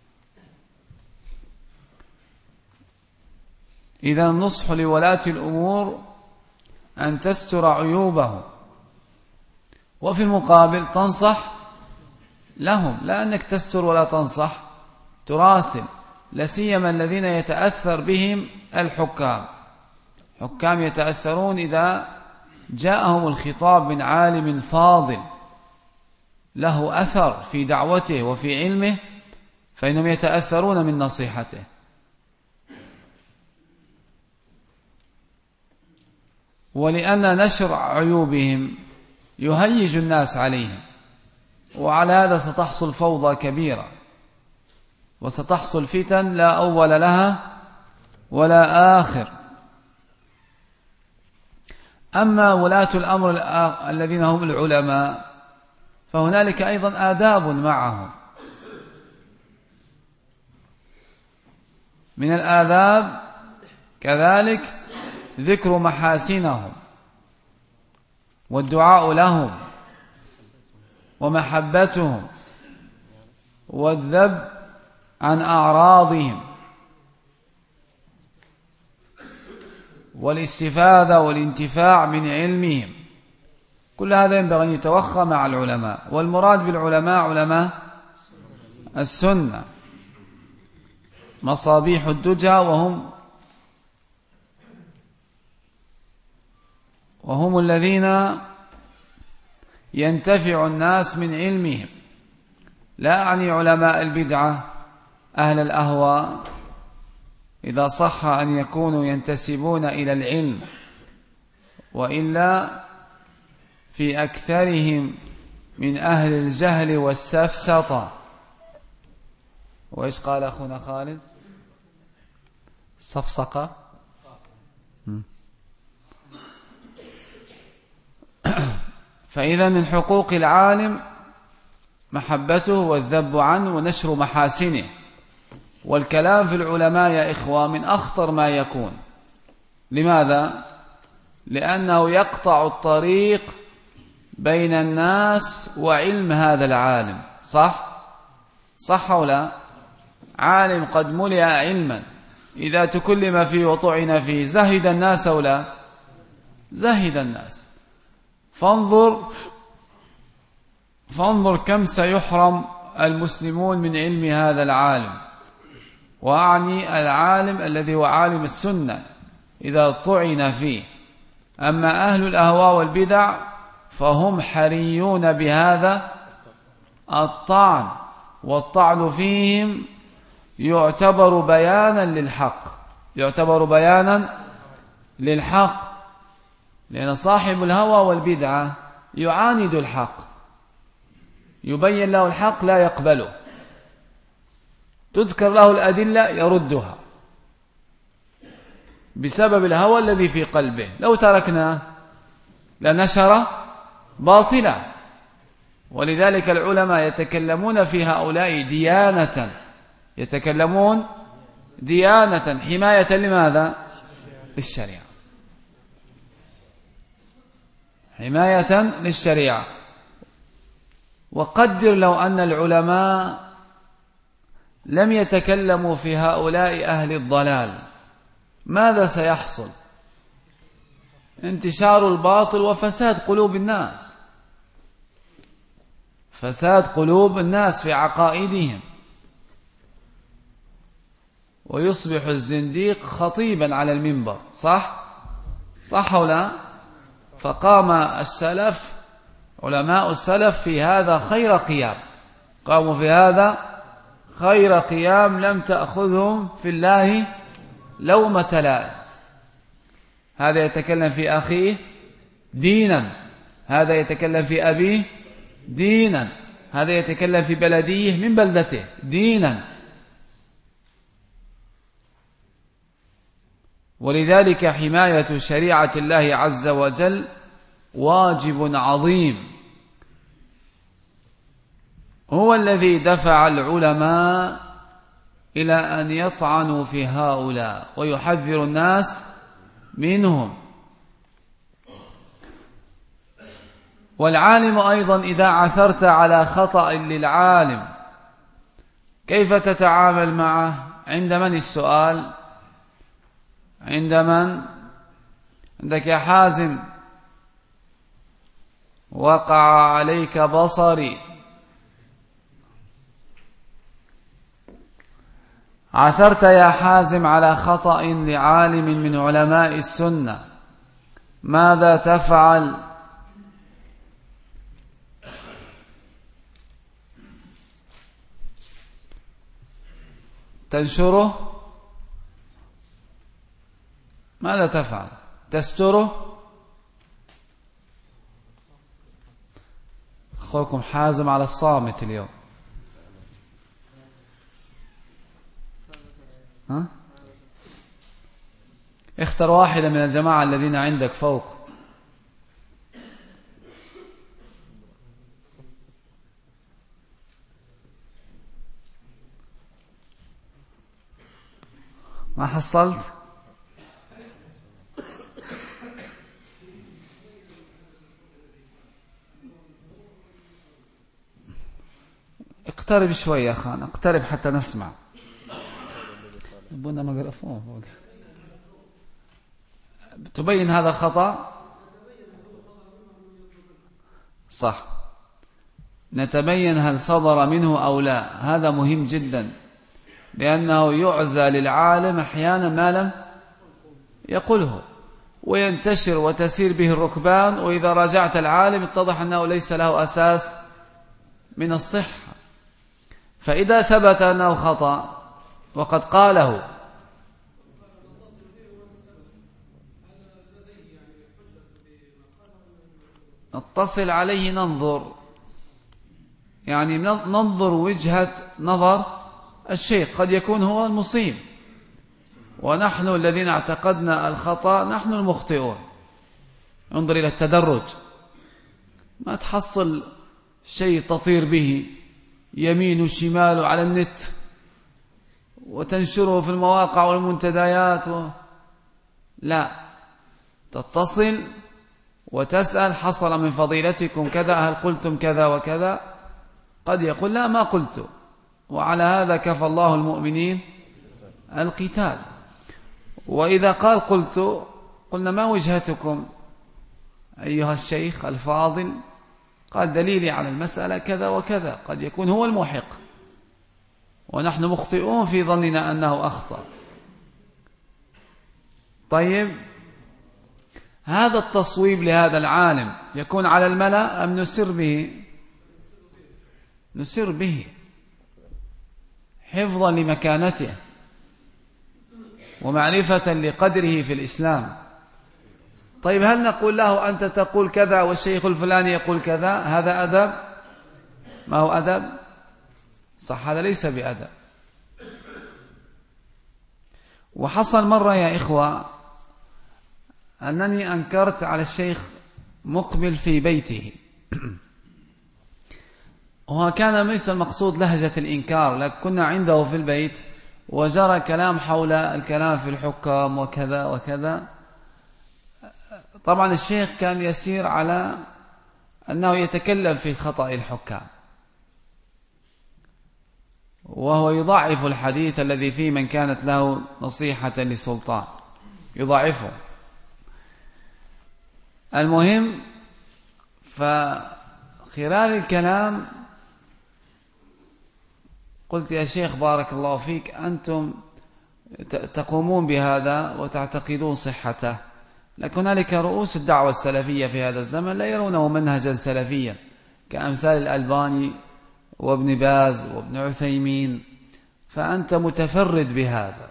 S1: إذا النصح لولاة الأمور أن تستر عيوبهم، وفي المقابل تنصح لهم، لا أنك تستر ولا تنصح، تراسل. لسيما الذين يتأثر بهم الحكام. حكام يتأثرون إذا جاءهم الخطاب من عالم فاضل له أثر في دعوته وفي علمه، فإنهم يتأثرون من نصيحته. ولأن نشر عيوبهم يهيج الناس عليهم، وعلى هذا ستحصل فوضى كبيرة، وستحصل فتن لا أول لها ولا آخر. أما ولاة الأمر الذين هم العلماء فهنالك أيضا آداب معهم. من الآداب كذلك ذكر محاسنهم والدعاء لهم ومحبتهم والذب عن أعراضهم والاستفادة والانتفاع من علمهم. كل هذا ينبغي أن يتوخى مع العلماء. والمراد بالعلماء علماء السنة، مصابيح الدجى، وهم وهم الذين ينتفع الناس من علمهم. لا أعني علماء البدعة أهل الأهواء، إذا صح أن يكونوا ينتسبون إلى العلم، وإلا في أكثرهم من أهل الجهل والسفسطة. وإيش قال أخونا خالد؟ صفصقة. فإذا من حقوق العالم محبته والذب عنه ونشر محاسنه. والكلام في العلماء يا إخوة من أخطر ما يكون. لماذا؟ لأنه يقطع الطريق بين الناس وعلم هذا العالم. صح صح أو لا؟ عالم قد ملئ علما إذا تكلم فيه وطعن فيه زهد الناس أو لا؟ زهد الناس. فانظر فانظر كم سيحرم المسلمون من علم هذا العالم، وأعني العالم الذي هو عالم السنة إذا طعن فيه. أما أهل الأهواء والبدع فهم حريون بهذا الطعن، والطعن فيهم يعتبر بيانا للحق، يعتبر بيانا للحق، لأن صاحب الهوى والبدعة يعاند الحق، يبين له الحق لا يقبله، تذكر له الأدلة يردها بسبب الهوى الذي في قلبه. لو تركناه لنشر باطلا. ولذلك العلماء يتكلمون في هؤلاء ديانة، يتكلمون ديانة حماية لماذا؟ للشريعة، حماية للشريعة. وقدر لو أن العلماء لم يتكلموا في هؤلاء أهل الضلال، ماذا سيحصل؟ انتشار الباطل وفساد قلوب الناس، فساد قلوب الناس في عقائدهم، ويصبح الزنديق خطيبا على المنبر. صح صح أو لا؟ فقام السلف، علماء السلف في هذا خير قيام، قاموا في هذا خير قيام، لم تأخذهم في الله لومة لائم. هذا يتكلم في أخيه دينا، هذا يتكلم في أبيه دينا، هذا يتكلم في بلديه من بلدته دينا. ولذلك حماية شريعة الله عز وجل واجب عظيم، هو الذي دفع العلماء إلى أن يطعنوا في هؤلاء ويحذر الناس منهم. والعالم أيضا إذا عثرت على خطأ للعالم كيف تتعامل معه؟ عند من السؤال؟ عند من؟ عندك يا حازم، وقع عليك بصري، عثرت يا حازم على خطأ لعالم من علماء السنة، ماذا تفعل؟ تنشره؟ ماذا تفعل؟ تستره؟ أخوكم حازم على الصامت اليوم. ها؟ اختر واحدة من الجماعة الذين عندك فوق. ما حصلت؟ اقترب شوي يا أخوان، اقترب حتى نسمع. ابونا ميكروفون فوق. تبين هذا خطأ؟ صح، نتبين هل صدر منه أو لا. هذا مهم جدا، لأنه يعزى للعالم أحيانا ما لم يقله، وينتشر وتسير به الركبان، وإذا راجعت العالم اتضح أنه ليس له أساس من الصحة. فإذا ثبت أنه خطأ وقد قاله نتصل عليه، ننظر يعني ننظر وجهة نظر الشيخ، قد يكون هو المصيب ونحن الذين اعتقدنا الخطأ نحن المخطئون. انظر إلى التدرج، ما تحصل شيء تطير به يمين وشمال على النت وتنشره في المواقع والمنتديات و... لا، تتصل وتسأل حصل من فضيلتكم كذا، هل قلتم كذا وكذا، قد يقول لا ما قلت، وعلى هذا كفى الله المؤمنين القتال. وإذا قال قلت، قلنا ما وجهتكم أيها الشيخ الفاضل؟ قال دليلي على المسألة كذا وكذا، قد يكون هو المحق ونحن مخطئون في ظننا أنه أخطأ. طيب هذا التصويب لهذا العالم يكون على الملأ أم نسر به؟ نسر به حفظا لمكانته ومعرفة لقدره في الإسلام. طيب هل نقول له أنت تقول كذا والشيخ الفلاني يقول كذا؟ هذا أدب؟ ما هو أدب؟ صح، هذا ليس بأدب. وحصل مرة يا إخوة أنني أنكرت على الشيخ مقبل في بيته، وهو كان ليس المقصود لهجة الإنكار، لكن كنا عنده في البيت وجرى كلام حول الكلام في الحكام وكذا وكذا. طبعا الشيخ كان يسير على أنه يتكلم في خطأ الحكام، وهو يضاعف الحديث الذي فيه من كانت له نصيحة لسلطان، يضاعفه. المهم فخلال الكلام قلت يا شيخ بارك الله فيك، أنتم تقومون بهذا وتعتقدون صحته، لكن هنالك رؤوس الدعوة السلفية في هذا الزمن لا يرونه منهجا سلفيا كأمثال الألباني وابن باز وابن عثيمين، فأنت متفرد بهذا.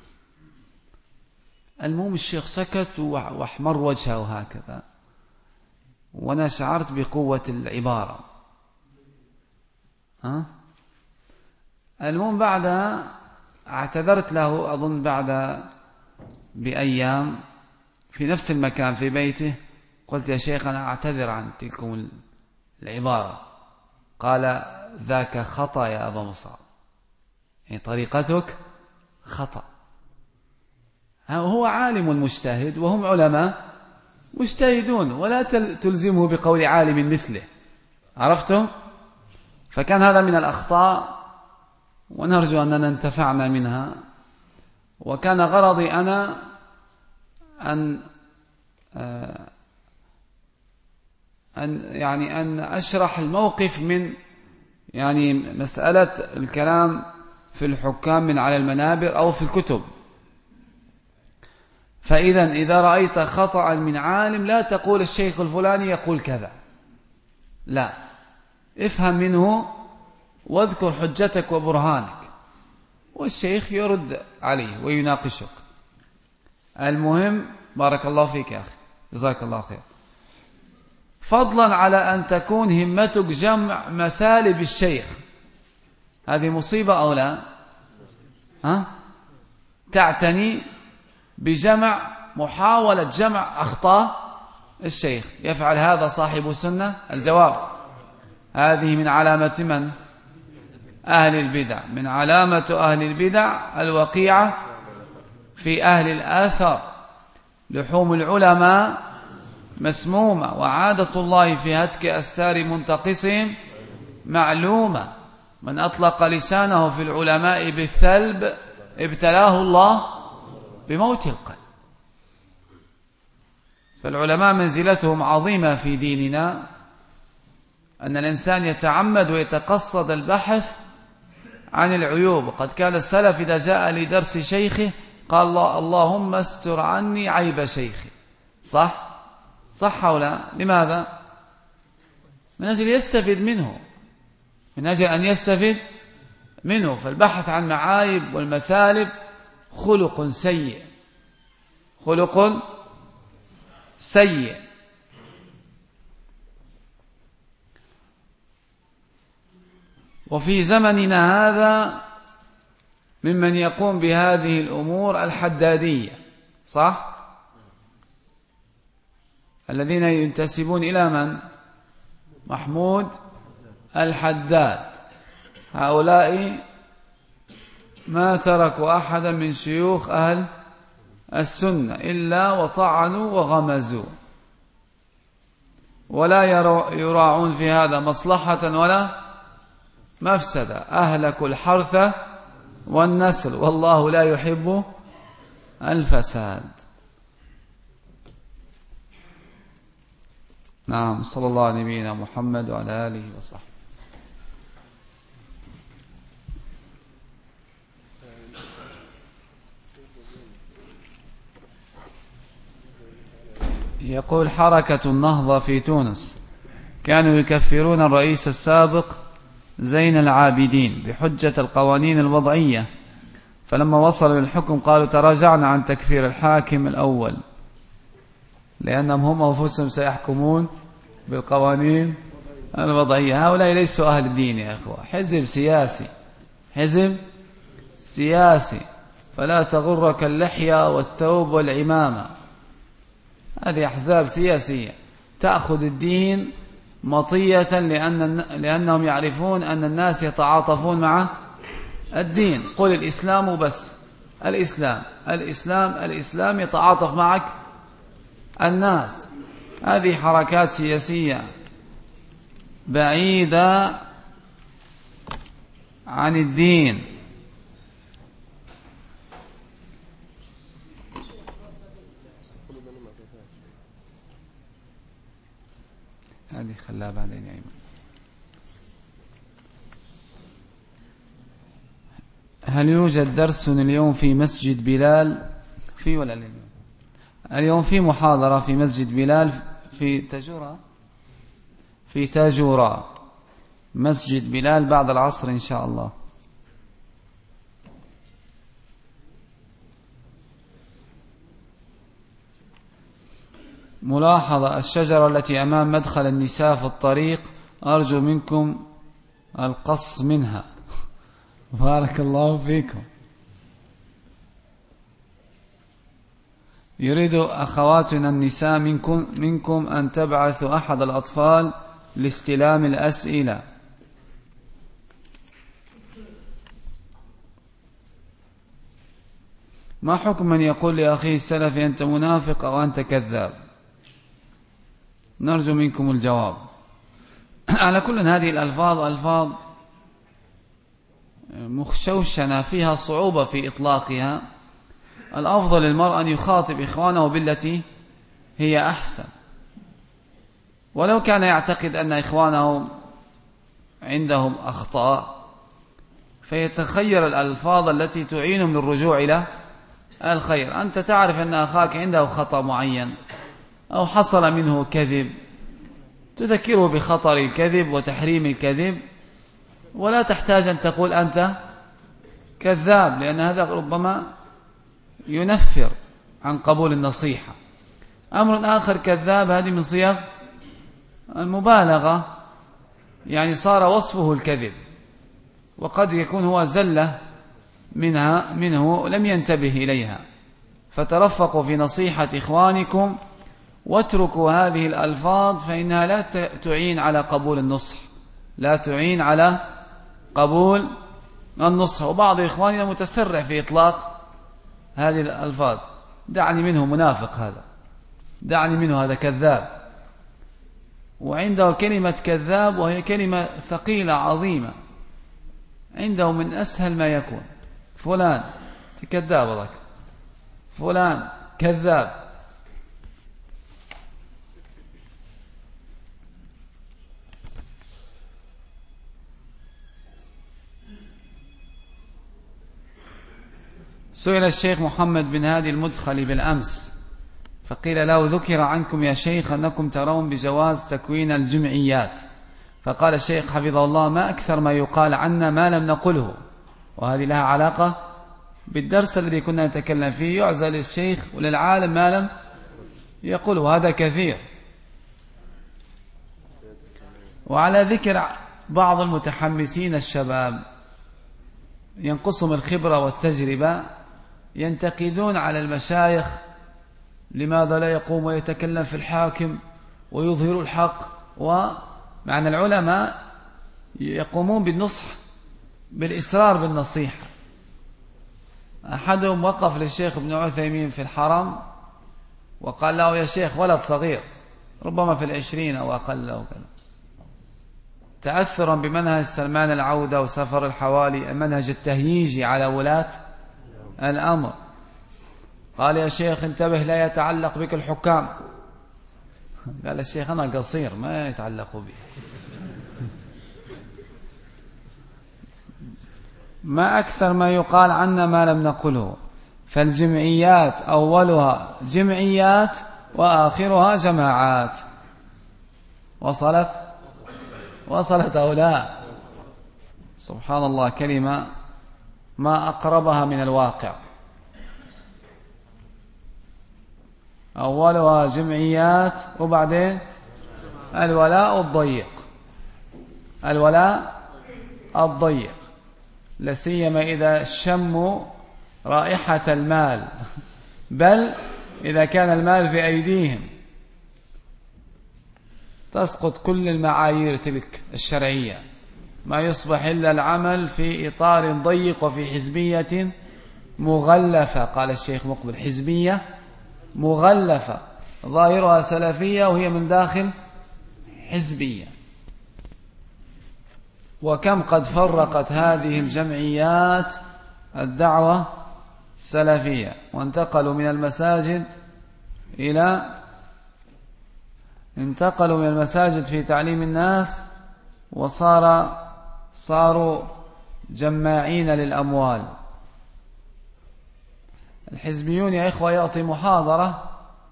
S1: المهم الشيخ سكت واحمر وجهه هكذا، وأنا شعرت بقوة العبارة. ها؟ المهم بعدها اعتذرت له، أظن بعد بأيام في نفس المكان في بيته، قلت يا شيخ أنا أعتذر عن تلكم العبارة. قال ذاك خطأ يا أبا مصعب، يعني طريقتك خطأ. هو عالم مجتهد وهم علماء مجتهدون، ولا تلزمه بقول عالم مثله، عرفتم؟ فكان هذا من الأخطاء ونرجو أننا انتفعنا منها. وكان غرضي أنا أن أن يعني أن أشرح الموقف من يعني مسألة الكلام في الحكام من على المنابر أو في الكتب. فإذا إذا رأيت خطأ من عالم لا تقول الشيخ الفلاني يقول كذا، لا، افهم منه واذكر حجتك وبرهانك، والشيخ يرد عليه ويناقشك. المهم بارك الله فيك يا أخي، جزاك الله خير. فضلا على أن تكون همتك جمع مثالب الشيخ، هذه مصيبة أو لا؟ ها؟ تعتني بجمع محاولة جمع أخطاء الشيخ، يفعل هذا صاحب سنة؟ الجواب هذه من علامة من؟ أهل البدع. من علامة أهل البدع الوقيعة في أهل الآثار. لحوم العلماء مسمومة، وعادة الله في هتك أستار منتقصهم معلومة. من أطلق لسانه في العلماء بالثلب ابتلاه الله بموت القلب. فالعلماء منزلتهم عظيمة في ديننا، أن الإنسان يتعمد ويتقصد البحث عن العيوب. وقد كان السلف إذا جاء لدرس شيخه قال الله اللهم استر عني عيب شيخي. صح؟ صح أو لا؟ لماذا؟ من أجل يستفيد منه، من أجل أن يستفيد منه. فالبحث عن معايب والمثالب خلق سيء، خلق سيء. وفي زمننا هذا ممن يقوم بهذه الأمور الحدادية، صح؟ الذين ينتسبون إلى من؟ محمود الحداد. هؤلاء ما تركوا أحدا من شيوخ أهل السنة إلا وطعنوا وغمزوا، ولا يراعون في هذا مصلحة ولا مفسدة، أهلكوا الحرث والنسل والله لا يحب الفساد. نعم. صلى الله على نبينا محمد وعلى آله وصحبه. يقول حركة النهضة في تونس كانوا يكفرون الرئيس السابق زين العابدين بحجة القوانين الوضعية، فلما وصلوا للحكم قالوا تراجعنا عن تكفير الحاكم الأول لأنهم هم أنفسهم سيحكمون بالقوانين الوضعية. هؤلاء ليسوا أهل الدين يا أخوة، حزب سياسي، حزب سياسي، فلا تغرك اللحية والثوب والعمامة. هذه أحزاب سياسية تأخذ الدين مطية لأن لأنهم يعرفون أن الناس يتعاطفون مع الدين. قل الإسلام بس، الإسلام الإسلام الإسلام يتعاطف معك الناس. هذه حركات سياسية بعيدة عن الدين. هذه خلاها بعدين يا إيمان. هل يوجد درس اليوم في مسجد بلال؟ في ولا اليوم؟ اليوم في محاضرة في مسجد بلال في تاجورا، في تاجورا مسجد بلال بعد العصر إن شاء الله. ملاحظة: الشجرة التي أمام مدخل النساء في الطريق أرجو منكم القص منها. بارك الله فيكم. يريد أخواتنا النساء منكم, منكم أن تبعثوا أحد الأطفال لاستلام الأسئلة. ما حكم من يقول لأخيه السلفي أنت منافق أو أنت كذاب؟ نرجو منكم الجواب. على كل هذه الألفاظ ألفاظ مخشوشنة فيها صعوبة في إطلاقها. الأفضل للمرء أن يخاطب إخوانه بالتي هي أحسن، ولو كان يعتقد أن إخوانه عندهم أخطاء فيتخير الألفاظ التي تعينهم للرجوع إلى الخير. أنت تعرف أن أخاك عنده خطأ معين أو حصل منه كذب، تذكره بخطر الكذب وتحريم الكذب، ولا تحتاج أن تقول أنت كذاب، لأن هذا ربما ينفر عن قبول النصيحة. أمر آخر كذاب، هذه من صيغ المبالغة، يعني صار وصفه الكذب، وقد يكون هو زلة منها منه لم ينتبه إليها. فترفقوا في نصيحة إخوانكم واتركوا هذه الألفاظ فإنها لا تعين على قبول النصح، لا تعين على قبول النصح. وبعض إخواننا متسرع في إطلاق هذه الألفاظ: دعني منه منافق، هذا دعني منه هذا كذاب. وعنده كلمة كذاب وهي كلمة ثقيلة عظيمة، عنده من أسهل ما يكون: فلان كذاب، ذاك فلان كذاب. سئل الشيخ محمد بن هادي المدخلي بالأمس فقيل له: ذكر عنكم يا شيخ أنكم ترون بجواز تكوين الجمعيات، فقال الشيخ حفظه الله: ما أكثر ما يقال عنا ما لم نقله. وهذه لها علاقة بالدرس الذي كنا نتكلم فيه، يعزل الشيخ وللعالم ما لم يقوله، هذا كثير. وعلى ذكر بعض المتحمسين الشباب ينقصهم الخبرة والتجربة ينتقدون على المشايخ: لماذا لا يقوم ويتكلم في الحاكم ويظهر الحق؟ ومعنى العلماء يقومون بالنصح بالإصرار بالنصيحة. أحدهم وقف للشيخ ابن عثيمين في الحرم وقال له: يا شيخ، ولد صغير ربما في العشرين أو أقل أو كذا، تأثرا بمنهج سلمان العودة وسفر الحوالي، المنهج التهييجي على ولاة الأمر. قال يا شيخ انتبه لا يتعلق بك الحكام. قال الشيخ أنا قصير ما يتعلق بي. ما أكثر ما يقال عنا ما لم نقله. فالجمعيات أولها جمعيات وآخرها جماعات. وصلت وصلت أو لا؟ سبحان الله، كلمة ما أقربها من الواقع. أولها جمعيات وبعدين الولاء الضيق، الولاء الضيق، لسيما إذا شموا رائحة المال، بل إذا كان المال في أيديهم تسقط كل المعايير تلك الشرعية، ما يصبح إلا العمل في إطار ضيق وفي حزبية مغلفة. قال الشيخ مقبل حزبية مغلفة ظاهرها سلفية وهي من داخل حزبية. وكم قد فرقت هذه الجمعيات الدعوة السلفية، وانتقلوا من المساجد إلى انتقلوا من المساجد في تعليم الناس، وصار صاروا جماعين للأموال. الحزبيون يا إخوة يعطي محاضرة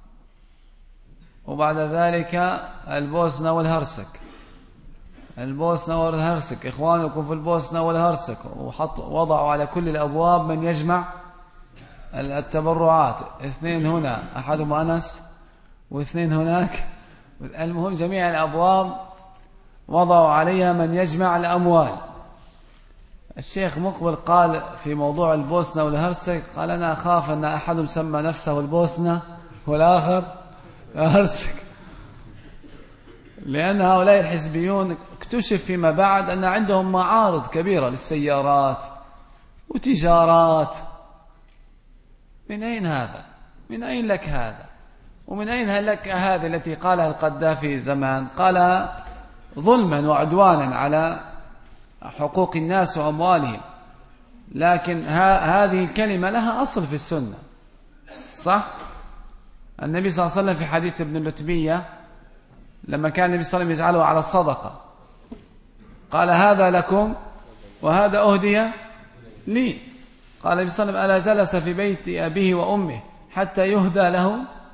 S1: وبعد ذلك البوسنة والهرسك، البوسنة والهرسك، إخوانكم في البوسنة والهرسك، وحط وضعوا على كل الأبواب من يجمع التبرعات، اثنين هنا أحدهم أنس واثنين هناك، المهم جميع الأبواب وضعوا عليها من يجمع الأموال. الشيخ مقبل قال في موضوع البوسنة والهرسك، قال أنا أخاف أن أحدهم سمى نفسه البوسنة والآخر الهرسك، لأن هؤلاء الحزبيون اكتشف فيما بعد أن عندهم معارض كبيرة للسيارات وتجارات. من أين هذا؟ من أين لك هذا؟ ومن أين لك هذه التي قالها القذافي زمان؟ قال ظلما وعدوانا على حقوق الناس وأموالهم، لكن هذه الكلمة لها أصل في السنة، صح؟ النبي صلى الله عليه وسلم في حديث ابن اللتبية لما كان النبي صلى الله عليه وسلم يجعله على الصدقة قال هذا لكم وهذا أهدي لي. قال النبي صلى الله عليه وسلم ألا جلس في بيت أبيه وأمه حتى يهدى له؟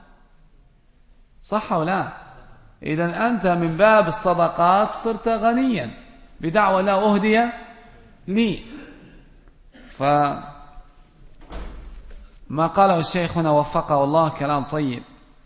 S1: صح ولا؟ إذن أنت من باب الصدقات صرت غنيا بدعوى لا أهدي لي. فما قاله الشيخ هنا وفقه الله كلام طيب.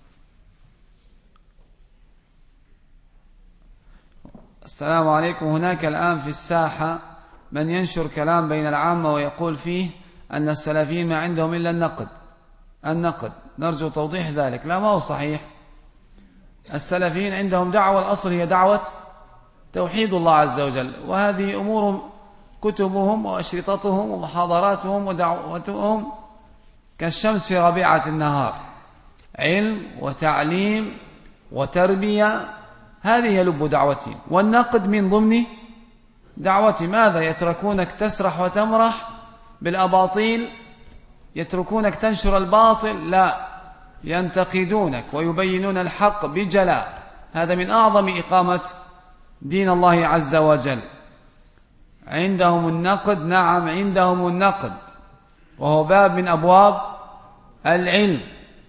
S1: السلام عليكم. هناك الآن في الساحة من ينشر كلام بين العامة ويقول فيه أن السلفيين ما عندهم إلا النقد النقد نرجو توضيح ذلك. لا، ما هو صحيح. السلفيين عندهم دعوة، الأصل هي دعوة توحيد الله عز وجل، وهذه أمور كتبهم وأشرطتهم ومحاضراتهم ودعوتهم كالشمس في ربيعة النهار، علم وتعليم وتربية، هذه هي لب دعوتهم. والنقد من ضمن دعوتي. ماذا يتركونك تسرح وتمرح بالأباطيل؟ يتركونك تنشر الباطل؟ لا، ينتقدونك ويبينون الحق بجلاء. هذا من أعظم إقامة دين الله عز وجل. عندهم النقد، نعم عندهم النقد، وهو باب من أبواب العلم،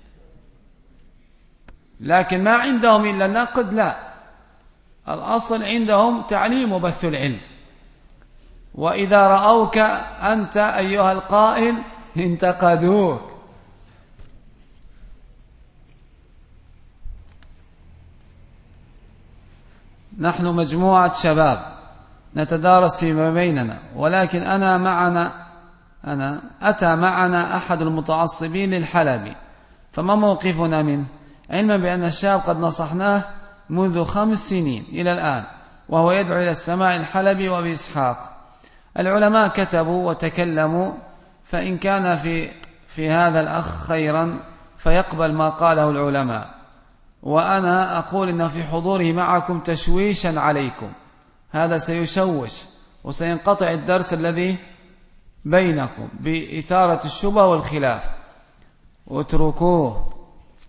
S1: لكن ما عندهم إلا النقد. لا، الأصل عندهم تعليم وبث العلم. وإذا رأوك أنت أيها القائل انتقدوك. نحن مجموعة شباب نتدارس فيما بيننا، ولكن أنا معنا أنا أتى معنا أحد المتعصبين للحلبي، فما موقفنا منه؟ علما بأن الشاب قد نصحناه منذ خمس سنين إلى الآن وهو يدعو إلى السماع الحلبي وأبي إسحاق. العلماء كتبوا وتكلموا، فإن كان في في هذا الأخ خيرا فيقبل ما قاله العلماء، وأنا أقول إن في حضوره معكم تشويشا عليكم، هذا سيشوش وسينقطع الدرس الذي بينكم بإثارة الشبه والخلاف، اتركوه.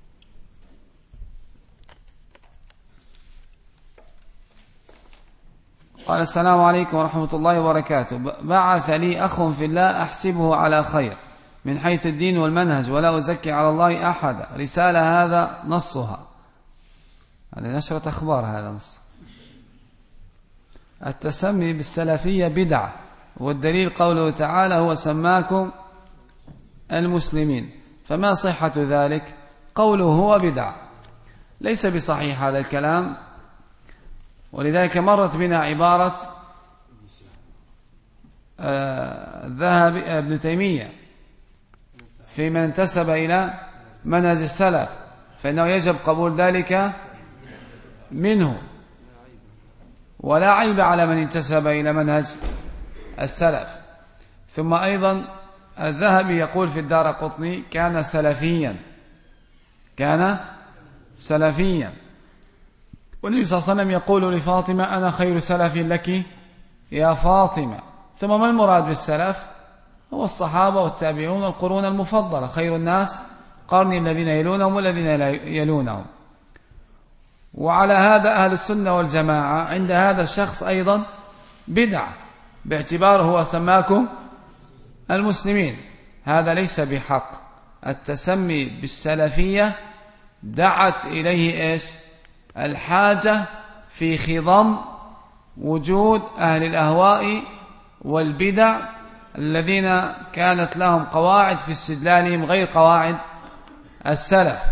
S1: قال السلام عليكم ورحمة الله وبركاته. بعث لي أخ في الله أحسبه على خير من حيث الدين والمنهج ولا أزكي على الله أحدا. رسالة هذا نصها، هذه نشرة أخبار، هذا نص. التسمي بالسلفية بدعة، والدليل قوله تعالى هو سماكم المسلمين. فما صحة ذلك؟ قوله هو بدعة، ليس بصحيح هذا الكلام. ولذلك مرت بنا عبارة ذهب ابن تيمية فيما انتسب إلى منهج السلف، فإنه يجب قبول ذلك منه، ولا عيب على من انتسب إلى منهج السلف. ثم أيضا الذهبي يقول في الدارقطني كان سلفيا، كان سلفيا. والنبي صلى الله عليه وسلم يقول لفاطمة أنا خير سلف لك يا فاطمة. ثم ما المراد بالسلف؟ هو الصحابة والتابعون والقرون المفضلة، خير الناس قرني الذين يلونهم والذين يلونهم. وعلى هذا أهل السنة والجماعة عند هذا الشخص أيضا بدعة، باعتباره هو سماكم المسلمين. هذا ليس بحق. التسمي بالسلفية دعت إليه إيش؟ الحاجة في خضم وجود أهل الأهواء والبدع الذين كانت لهم قواعد في استدلالهم غير قواعد السلف.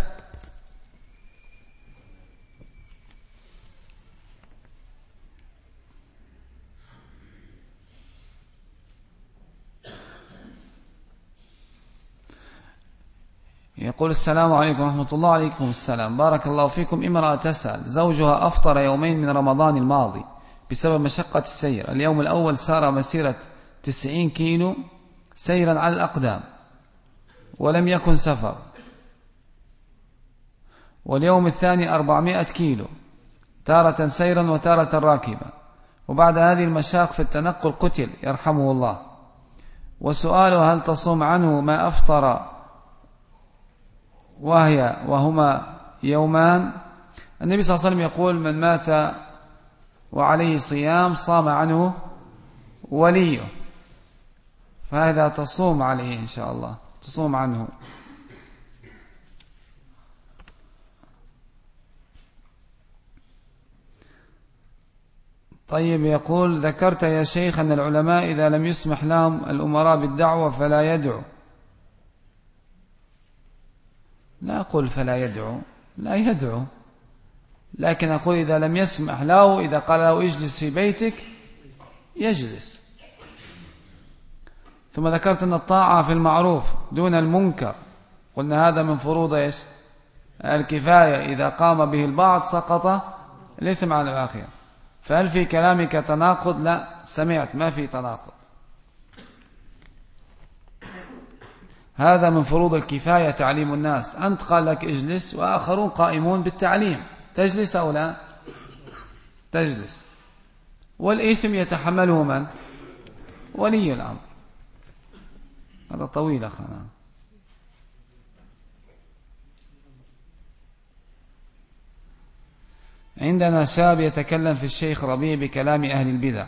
S1: يقول السلام عليكم ورحمة الله. عليكم السلام، بارك الله فيكم. امرأة تسأل زوجها أفطر يومين من رمضان الماضي بسبب مشقة السير. اليوم الأول سار مسيرة تسعين كيلو سيرا على الأقدام ولم يكن سفر، واليوم الثاني أربعمائة كيلو تارة سيرا وتارة راكبا، وبعد هذه المشاق في التنقل قتل يرحمه الله. وسؤاله هل تصوم عنه ما أفطر وهي وهما يومان؟ النبي صلى الله عليه وسلم يقول من مات وعليه صيام صام عنه وليه، فهذا تصوم عليه إن شاء الله، تصوم عنه. طيب، يقول ذكرت يا شيخ أن العلماء إذا لم يسمح لهم الأمراء بالدعوة فلا يدعو. لا أقول فلا يدعو، لا يدعو، لكن أقول إذا لم يسمح له، إذا قال له اجلس في بيتك يجلس. ثم ذكرت أن الطاعة في المعروف دون المنكر، قلنا هذا من فروض إيش؟ الكفاية، إذا قام به البعض سقط الإثم على الآخر. فهل في كلامك تناقض؟ لا، سمعت ما في تناقض. هذا من فروض الكفاية تعليم الناس. أنت قال لك اجلس وآخرون قائمون بالتعليم، تجلس أو لا تجلس؟ والإثم يتحمله من؟ ولي الأمر. هذا طويل أخنا. عندنا شاب يتكلم في الشيخ ربيع بكلام أهل البدع،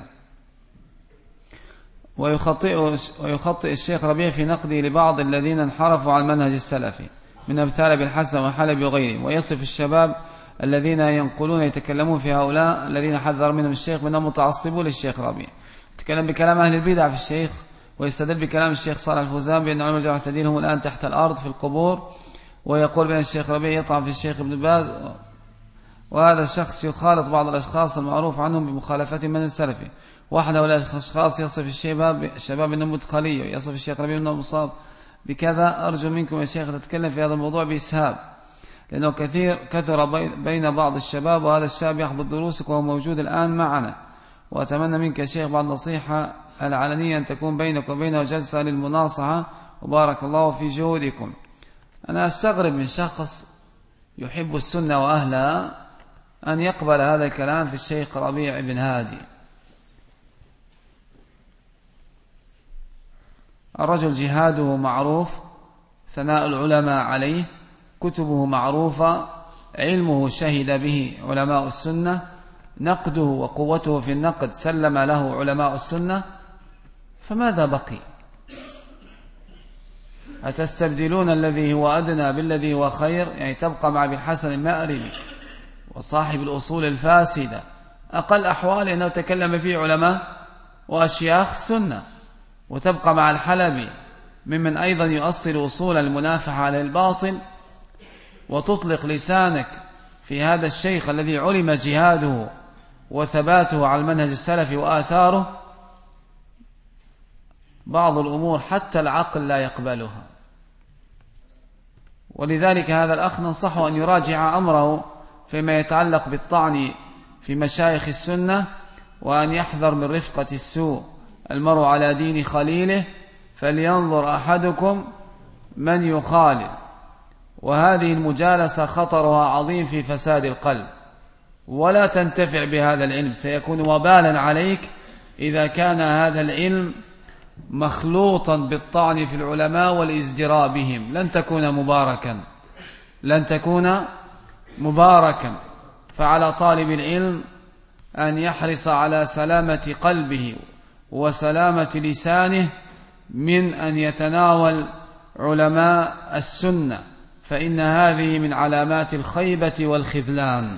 S1: ويخطئ, ويخطئ الشيخ ربيع في نقده لبعض الذين انحرفوا عن المنهج السلفي من أمثال ابن الحسن وحلبي وغيرهم، ويصف الشباب الذين ينقلون يتكلمون في هؤلاء الذين حذر منهم الشيخ بأنهم متعصبون للشيخ ربيع. يتكلم بكلام أهل البدع في الشيخ، ويستدل بكلام الشيخ صالح الفوزان بأن علماء الجرح والتعديل هم الآن تحت الأرض في القبور، ويقول بأن الشيخ ربيع يطعن في الشيخ ابن باز. وهذا الشخص يخالط بعض الأشخاص المعروف عنهم بمخالفة من السلفي. واحد هؤلاء الأشخاص يصف الشباب الشباب أنه مدخلي، ويصف الشيخ ربيع أنه مصاب بكذا. أرجو منكم يا شيخ تتكلم في هذا الموضوع بإسهاب، لأنه كثير كثر بين بعض الشباب، وهذا الشاب يحضر دروسك وهو موجود الآن معنا. وأتمنى منك يا شيخ بعد نصيحة العلنية أن تكون بينك وبينه جلسة للمناصحة، وبارك الله في جهودكم. أنا أستغرب من شخص يحب السنة وأهلها أن يقبل هذا الكلام في الشيخ ربيع بن هادي. الرجل جهاده معروف، ثناء العلماء عليه، كتبه معروفة، علمه شهد به علماء السنة، نقده وقوته في النقد سلم له علماء السنة، فماذا بقي؟ أتستبدلون الذي هو أدنى بالذي هو خير؟ يعني تبقى مع ابن الحسن المأربي وصاحب الأصول الفاسدة أقل أحوال أنه تكلم فيه علماء وأشياخ السنة، وتبقى مع الحلبي ممن أيضا يؤصل أصول المنافحة على الباطل، وتطلق لسانك في هذا الشيخ الذي علم جهاده وثباته على المنهج السلفي وآثاره. بعض الأمور حتى العقل لا يقبلها، ولذلك هذا الأخ ننصحه أن يراجع أمره فيما يتعلق بالطعن في مشايخ السنة، وأن يحذر من رفقة السوء. المرء على دين خليله فلينظر أحدكم من يخالل. وهذه المجالسة خطرها عظيم في فساد القلب، ولا تنتفع بهذا العلم، سيكون وبالا عليك إذا كان هذا العلم مخلوطا بالطعن في العلماء والازدراء بهم، لن تكون مباركا لن تكون مباركا. فعلى طالب العلم أن يحرص على سلامة قلبه وسلامة لسانه من أن يتناول علماء السنة، فإن هذه من علامات الخيبة والخذلان.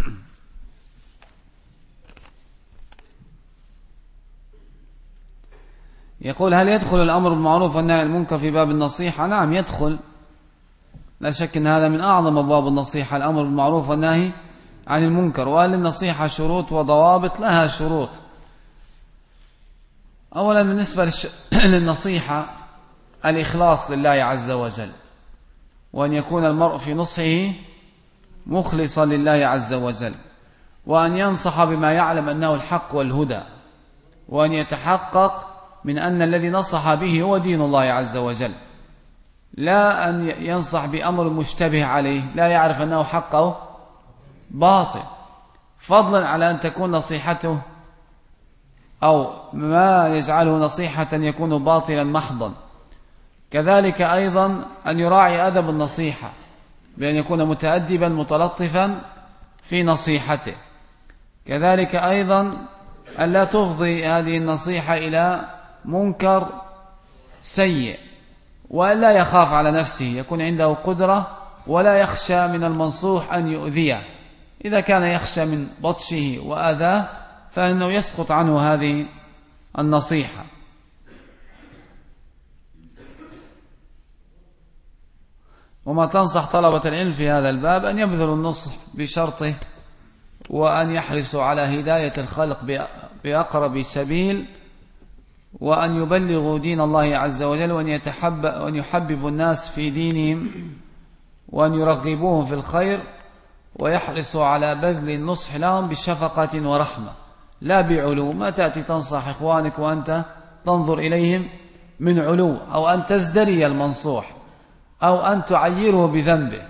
S1: يقول: هل يدخل الأمر بالمعروف والنهي عن المنكر في باب النصيحة؟ نعم يدخل، لا شك أن هذا من أعظم أبواب النصيحة، الأمر بالمعروف والنهي عن المنكر. وهل للنصيحة شروط وضوابط؟ لها شروط. أولا بالنسبة للنصيحة الإخلاص لله عز وجل، وأن يكون المرء في نصحه مخلصا لله عز وجل، وأن ينصح بما يعلم أنه الحق والهدى، وأن يتحقق من أن الذي نصح به هو دين الله عز وجل، لا أن ينصح بأمر مشتبه عليه لا يعرف أنه حق أو باطل، فضلا على أن تكون نصيحته أو ما يجعله نصيحة يكون باطلا محضا. كذلك أيضا أن يراعي أدب النصيحة بأن يكون متأدبا متلطفا في نصيحته. كذلك أيضا أن لا تفضي هذه النصيحة إلى منكر سيء، ولا يخاف على نفسه، يكون عنده قدرة ولا يخشى من المنصوح أن يؤذيه. إذا كان يخشى من بطشه وأذاه فإنه يسقط عنه هذه النصيحة. وما تنصح طلبة العلم في هذا الباب أن يبذلوا النصح بشرطه، وأن يحرصوا على هداية الخلق بأقرب سبيل، وأن يبلغوا دين الله عز وجل، وأن يتحب وأن يحببوا الناس في دينهم، وأن يرغبوهم في الخير، ويحرصوا على بذل النصح لهم بشفقة ورحمة لا بعلو. ما تأتي تنصح إخوانك وأنت تنظر إليهم من علو، أو أن تزدري المنصوح، أو أن تعيره بذنبه.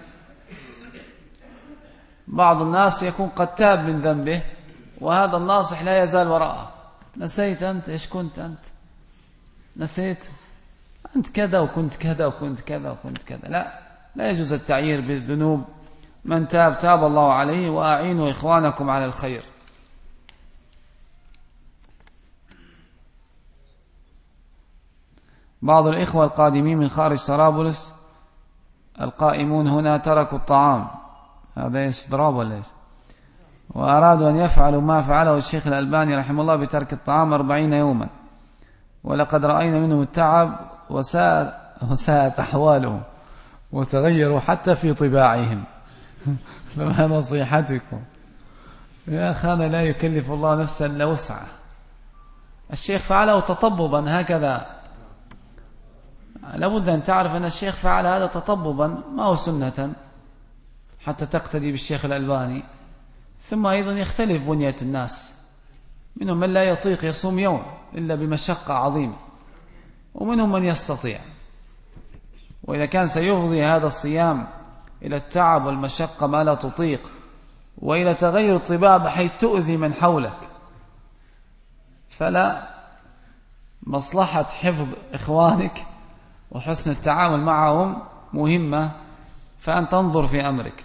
S1: بعض الناس يكون قد تاب من ذنبه وهذا الناصح لا يزال وراءه: نسيت أنت إيش كنت أنت؟ نسيت أنت كذا وكنت كذا وكنت كذا وكنت كذا. لا لا يجوز التعيير بالذنوب. من تاب تاب الله عليه، وأعينوا إخوانكم على الخير. بعض الإخوة القادمين من خارج طرابلس القائمون هنا تركوا الطعام، هذا إيش ضراب ولا إيش؟ وأرادوا أن يفعلوا ما فعله الشيخ الألباني رحمه الله بترك الطعام أربعين يوما، ولقد رأينا منهم التعب وساءت أحوالهم وتغيروا حتى في طباعهم. فما نصيحتكم يا أخانا؟ لا يكلف الله نفسا إلا وسعها. الشيخ فعله تطببا هكذا، لابد أن تعرف أن الشيخ فعل هذا تطببا، ما هو سنة حتى تقتدي بالشيخ الألباني. ثم أيضا يختلف بنية الناس، منهم من لا يطيق يصوم يوم إلا بمشقة عظيمة، ومنهم من يستطيع. وإذا كان سيفضي هذا الصيام إلى التعب والمشقة ما لا تطيق، وإلى تغير الطباع بحيث تؤذي من حولك، فلا مصلحة حفظ إخوانك وحسن التعامل معهم مهمة، فأن تنظر في أمرك.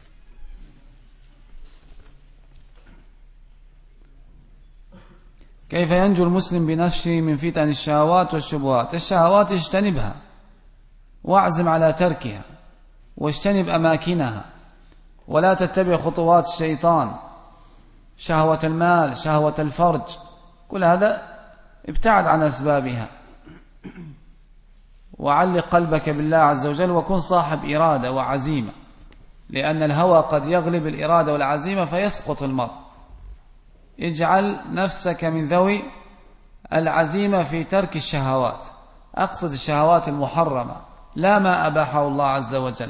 S1: كيف ينجو المسلم بنفسه من فتن الشهوات والشبهات؟ الشهوات اجتنبها واعزم على تركها، واجتنب أماكنها، ولا تتبع خطوات الشيطان، شهوة المال، شهوة الفرج، كل هذا ابتعد عن أسبابها، وعلق قلبك بالله عز وجل، وكن صاحب إرادة وعزيمة، لأن الهوى قد يغلب الإرادة والعزيمة فيسقط المرء. اجعل نفسك من ذوي العزيمة في ترك الشهوات، أقصد الشهوات المحرمة لا ما أباحه الله عز وجل.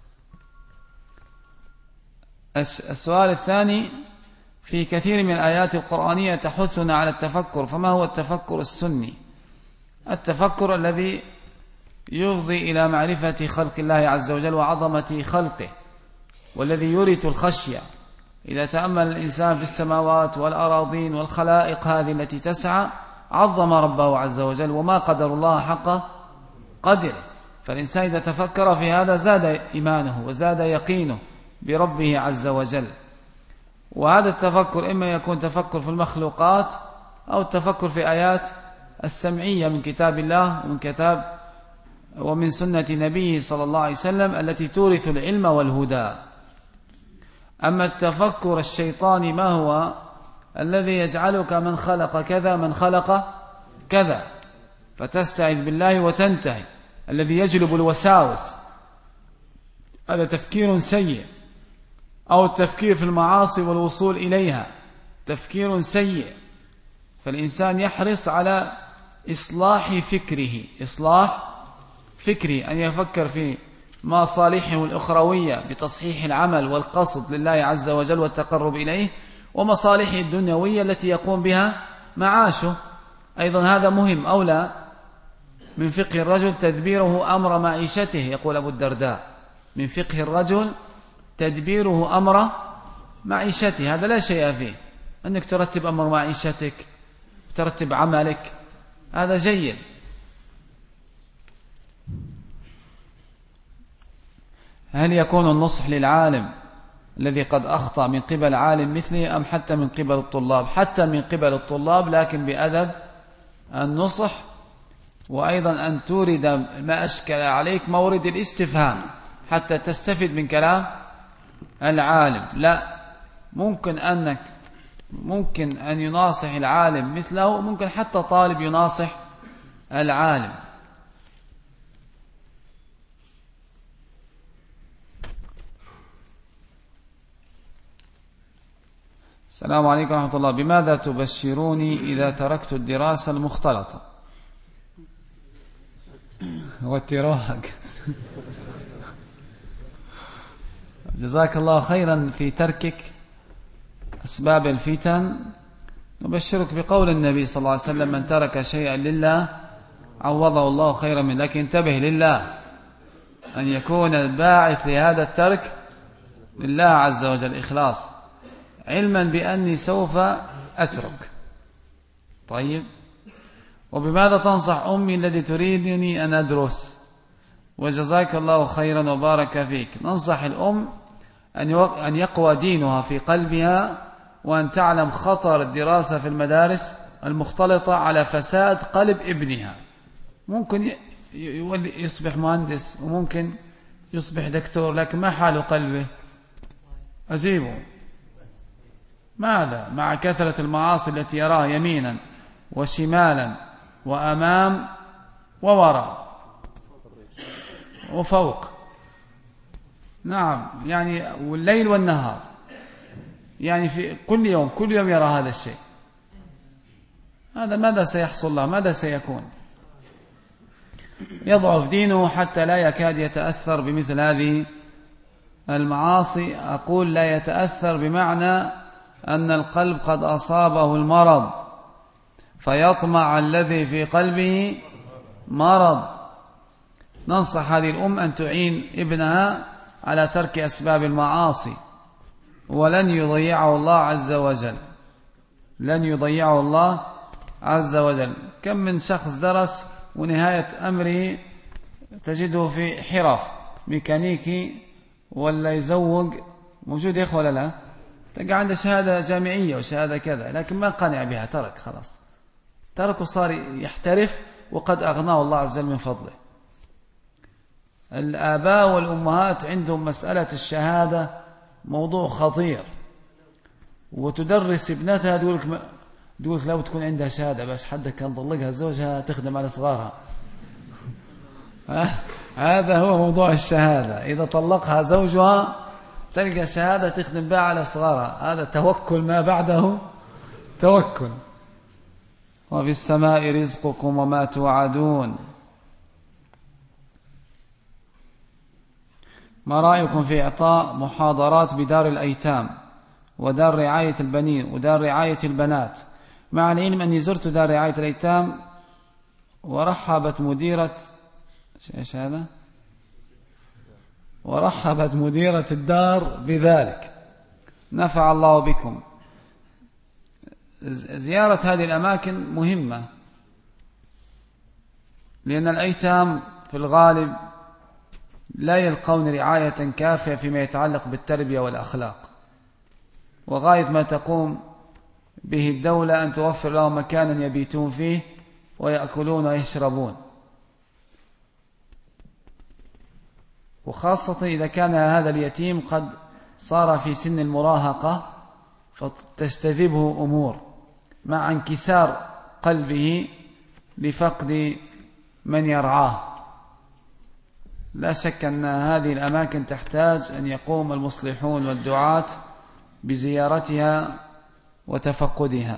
S1: السؤال الثاني: في كثير من الآيات القرآنية تحثنا على التفكر، فما هو التفكر السني؟ التفكر الذي يفضي إلى معرفة خلق الله عز وجل وعظمة خلقه، والذي يورث الخشية. إذا تأمل الإنسان في السماوات والأراضين والخلائق هذه التي تسعى، عظم ربه عز وجل وما قدر الله حق قدره. فالإنسان إذا تفكر في هذا زاد إيمانه وزاد يقينه بربه عز وجل. وهذا التفكر إما يكون تفكر في المخلوقات أو التفكر في آيات السمعية من كتاب الله ومن كتاب ومن سنة نبيه صلى الله عليه وسلم التي تورث العلم والهدى. أما التفكر الشيطاني ما هو؟ الذي يجعلك من خلق كذا من خلق كذا، فتستعذ بالله وتنتهي، الذي يجلب الوساوس، هذا تفكير سيء. أو التفكير في المعاصي والوصول إليها، تفكير سيء. فالإنسان يحرص على إصلاح فكره، إصلاح فكره، أن يفكر في مصالحه الأخروية بتصحيح العمل والقصد لله عز وجل والتقرب إليه، ومصالحه الدنيوية التي يقوم بها معاشه. أيضا هذا مهم. أولى من فقه الرجل تدبيره أمر معيشته، يقول أبو الدرداء: من فقه الرجل تدبيره أمر معيشته. هذا لا شيء فيه، أنك ترتب أمر معيشتك، ترتب عملك، هذا جيد. هل يكون النصح للعالم الذي قد أخطأ من قبل عالم مثله، أم حتى من قبل الطلاب؟ حتى من قبل الطلاب، لكن بأدب النصح، وأيضا أن تورد ما أشكل عليك مورد الاستفهام حتى تستفيد من كلام العالم. لا، ممكن أنك ممكن أن يناصح العالم مثله، ممكن حتى طالب يناصح العالم. السلام عليكم ورحمة الله. بماذا تبشروني إذا تركت الدراسة المختلطة والتراك؟ جزاك الله خيرا في تركك أسباب الفتن. نبشرك بقول النبي صلى الله عليه وسلم: من ترك شيئا لله عوضه الله خيرا منه. لكن انتبه لله، أن يكون الباعث لهذا الترك لله عز وجل، إخلاص، علما بأني سوف أترك. طيب، وبماذا تنصح أمي الذي تريدني أن أدرس؟ وجزاك الله خيرا وبارك فيك. ننصح الأم أن يقوى دينها في قلبها، وأن تعلم خطر الدراسة في المدارس المختلطة على فساد قلب ابنها. ممكن يصبح مهندس وممكن يصبح دكتور، لكن ما حال قلبه؟ أجيبه. ماذا مع كثرة المعاصي التي يراها يمينا وشمالا وأمام ووراء وفوق؟ نعم، يعني والليل والنهار، يعني في كل يوم كل يوم يرى هذا الشيء. هذا ماذا سيحصل له؟ ماذا سيكون؟ يضعف دينه حتى لا يكاد يتأثر بمثل هذه المعاصي. أقول لا يتأثر بمعنى أن القلب قد أصابه المرض، فيطمع الذي في قلبه مرض. ننصح هذه الأم أن تعين ابنها على ترك أسباب المعاصي، ولن يضيعه الله عز وجل، لن يضيعه الله عز وجل. كم من شخص درس ونهاية أمره تجده في حرف ميكانيكي ولا يزوق، موجود يا إخوة ولا لا؟ تلقى عنده شهادة جامعية وشهادة كذا، لكن ما قنع بها، ترك خلاص، ترك وصار يحترف، وقد أغناه الله عز وجل من فضله. الآباء والأمهات عندهم مسألة الشهادة موضوع خطير، وتدرس ابنتها تقول لك تقول لك لو تكون عندها شهادة بس حدك كان طلقها زوجها تخدم على صغارها. هذا هو موضوع الشهادة، إذا طلقها زوجها تلقى شهادة تخدم بها على صغارها، هذا توكل ما بعده توكل. وفي السماء رزقكم وما توعدون. ما رأيكم في إعطاء محاضرات بدار الأيتام ودار رعاية البنين ودار رعاية البنات؟ مع العلم أني زرت دار رعاية الأيتام ورحبت مديرة ايش هذا ورحبت مديرة الدار بذلك، نفع الله بكم. زيارة هذه الأماكن مهمة، لأن الأيتام في الغالب لا يلقون رعاية كافية فيما يتعلق بالتربية والأخلاق، وغاية ما تقوم به الدولة أن توفر لهم مكانا يبيتون فيه ويأكلون ويشربون، وخاصة إذا كان هذا اليتيم قد صار في سن المراهقة فتجتذبه أمور مع انكسار قلبه لفقد من يرعاه. لا شك أن هذه الأماكن تحتاج أن يقوم المصلحون والدعاة بزيارتها وتفقدها.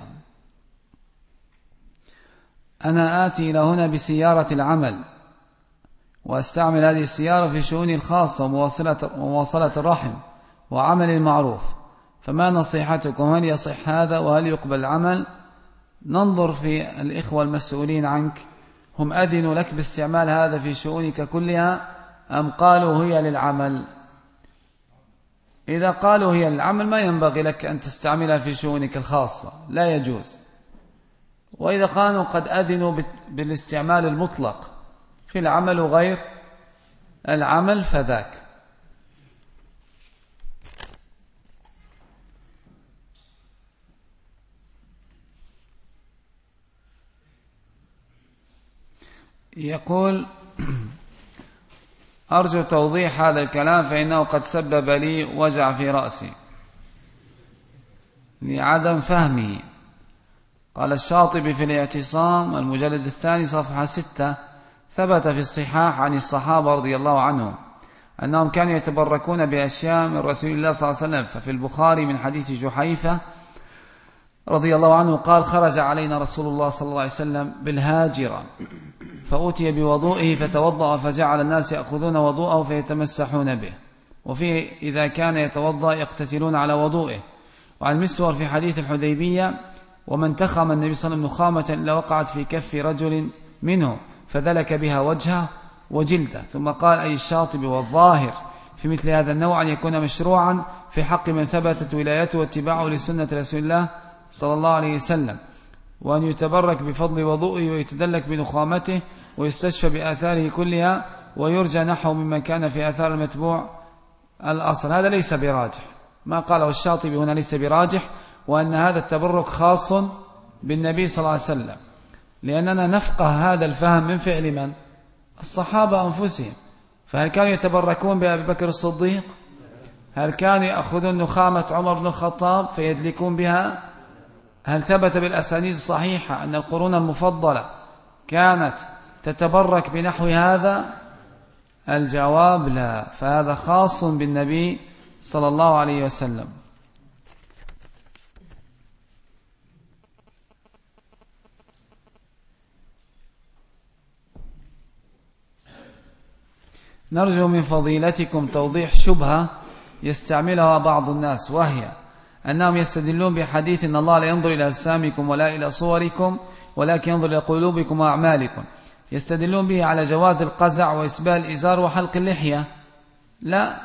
S1: أنا آتي إلى هنا بسيارة العمل، وأستعمل هذه السيارة في شؤوني الخاصة ومواصلة الرحم وعمل المعروف، فما نصيحتكم؟ هل يصح هذا وهل يقبل العمل؟ ننظر في الإخوة المسؤولين عنك، هم أذنوا لك باستعمال هذا في شؤونك كلها أم قالوا هي للعمل؟ إذا قالوا هي للعمل ما ينبغي لك أن تستعملها في شؤونك الخاصة، لا يجوز. وإذا كانوا قد أذنوا بالاستعمال المطلق في العمل وغير العمل فذاك. يقول أرجو توضيح هذا الكلام فإنه قد سبب لي وجع في رأسي لعدم فهمه. قال الشاطبي في الاعتصام المجلد الثاني صفحة ستة: ثبت في الصحاح عن الصحابة رضي الله عنهم أنهم كانوا يتبركون بأشياء من رسول الله صلى الله عليه وسلم. ففي البخاري من حديث جحيفة رضي الله عنه قال: خرج علينا رسول الله صلى الله عليه وسلم بالهاجرة فأتي بوضوئه فتوضأ فجعل الناس يأخذون وضوءه فيتمسحون به، وفيه إذا كان يتوضأ يقتتلون على وضوئه. وعن مسور في حديث الحديبية: ومن تخم النبي صلى الله عليه وسلم نخامة إلا وقعت في كف رجل منه فذلك بها وجهه وجلده. ثم قال: أي الشاطبي والظاهر في مثل هذا النوع أن يكون مشروعا في حق من ثبتت ولايته واتباعه لسنة رسول الله صلى الله عليه وسلم، وأن يتبرك بفضل وضوءه ويتدلك بنخامته ويستشفى بآثاره كلها ويرجى نحو مما كان في آثار المتبوع الأصل. هذا ليس براجح، ما قاله الشاطبي هنا ليس براجح، وأن هذا التبرك خاص بالنبي صلى الله عليه وسلم، لأننا نفقه هذا الفهم من فعل من؟ الصحابة أنفسهم. فهل كانوا يتبركون بأبي بكر الصديق؟ هل كانوا يأخذون نخامة عمر بن الخطاب فيدلكون بها؟ هل ثبت بالأسانيد الصحيحة أن القرون المفضلة كانت تتبرك بنحو هذا؟ الجواب لا، فهذا خاص بالنبي صلى الله عليه وسلم. نرجو من فضيلتكم توضيح شبهة يستعملها بعض الناس، وهي أنهم يستدلون بحديث إن الله لا ينظر إلى أجسامكم ولا إلى صوركم ولكن ينظر إلى قلوبكم وأعمالكم. يستدلون به على جواز القزع وإسبال الإزار وحلق اللحية. لا،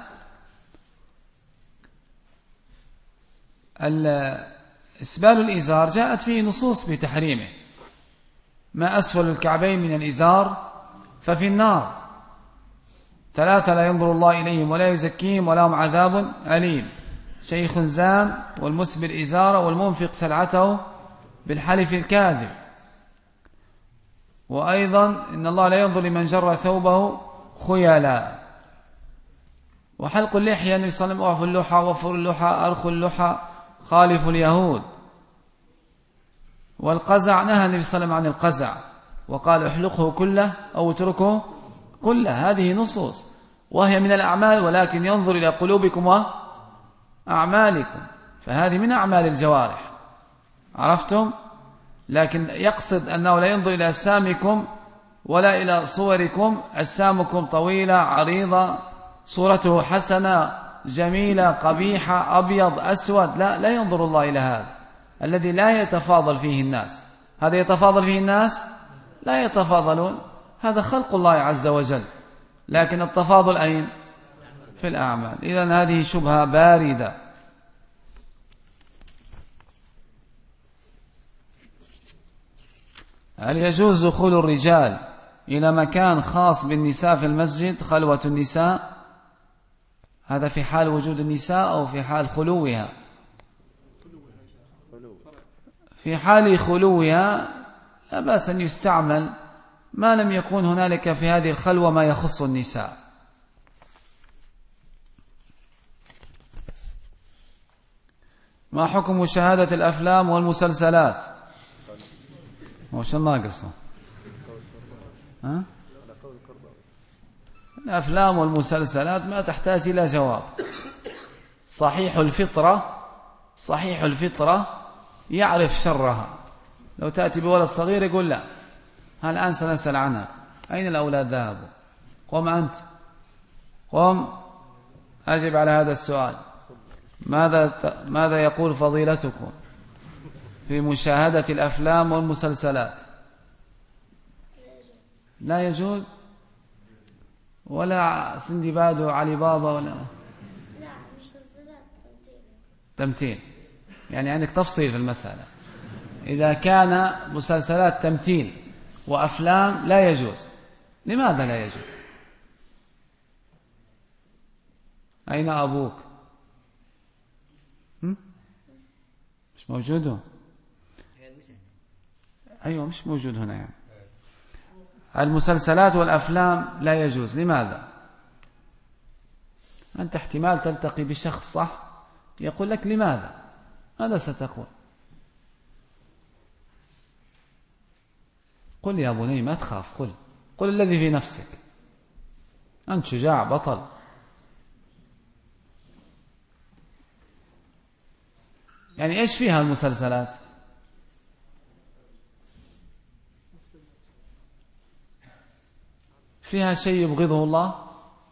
S1: إسبال الإزار جاءت فيه نصوص بتحريمه، ما أسفل الكعبين من الإزار ففي النار. ثلاثة لا ينظر الله إليهم ولا يزكيهم ولهم عذاب أليم: شيخ زان، والمسبل إزاره، والمنفق سلعته بالحلف الكاذب. وأيضا إن الله لا ينظر لمن جر ثوبه خيلا. وحلق اللحية النبي صلى الله عليه وسلم: أعفوا اللحى، وفروا اللحى، أرخوا اللحى، خالفوا اليهود. والقزع نهى النبي صلى الله عليه وسلم عن القزع وقال: احلقه كله أو اتركه كله. هذه نصوص وهي من الأعمال، ولكن ينظر إلى قلوبكم وأعمالكم، فهذه من أعمال الجوارح، عرفتم؟ لكن يقصد أنه لا ينظر إلى أجسامكم ولا إلى صوركم، أجسامكم طويلة عريضة، صورته حسنة جميلة قبيحة أبيض أسود، لا لا ينظر الله إلى هذا الذي لا يتفاضل فيه الناس. هذا يتفاضل فيه الناس؟ لا يتفاضلون، هذا خلق الله عز وجل، لكن التفاضل أين؟ في الأعمال. إذن هذه شبهة باردة. هل يجوز دخول الرجال إلى مكان خاص بالنساء في المسجد، خلوة النساء؟ هذا في حال وجود النساء أو في حال خلوها؟ في حال خلوها لا بأس أن يستعمل ما لم يكن هنالك في هذه الخلوة ما يخص النساء. ما حكم مشاهدة الأفلام والمسلسلات؟ وش الناقصة؟ ها؟ الأفلام والمسلسلات ما تحتاج إلى جواب. صحيح الفطرة صحيح الفطرة يعرف شرها. لو تأتي بولد صغير يقول: لا، ها الآن سنسأل عنها، أين الأولاد ذهبوا؟ قم أنت، قم أجب على هذا السؤال. ماذا ماذا يقول فضيلتكم في مشاهدة الأفلام والمسلسلات؟ لا يجوز؟ ولا سندباد وعلي بابا ولا؟
S6: لا، مسلسلات تمثيل.
S1: تمثيل، يعني عندك تفصيل في المسألة. إذا كان مسلسلات تمثيل وأفلام لا يجوز. لماذا لا يجوز؟ أين أبوك؟ هم؟ مش موجود هنا. أيوة مش موجود هنا. يعني المسلسلات والأفلام لا يجوز. لماذا؟ أنت احتمال تلتقي بشخص صح يقول لك لماذا؟ ماذا ستقول؟ قل يا بني ما تخاف، قل قل الذي في نفسك، أنت شجاع بطل. يعني إيش فيها المسلسلات؟ فيها شيء يبغضه الله؟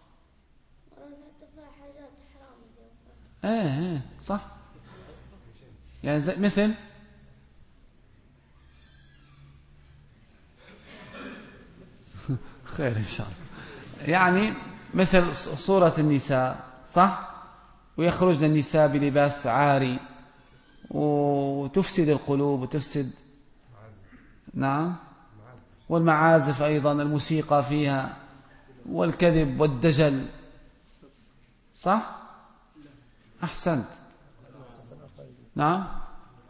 S1: ايه ايه صح. يعني زي مثل خير إن شاء الله. يعني مثل صورة النساء صح، ويخرجن النساء بلباس عاري وتفسد القلوب وتفسد. نعم. والمعازف أيضا، الموسيقى فيها، والكذب والدجل صح. أحسنت. نعم.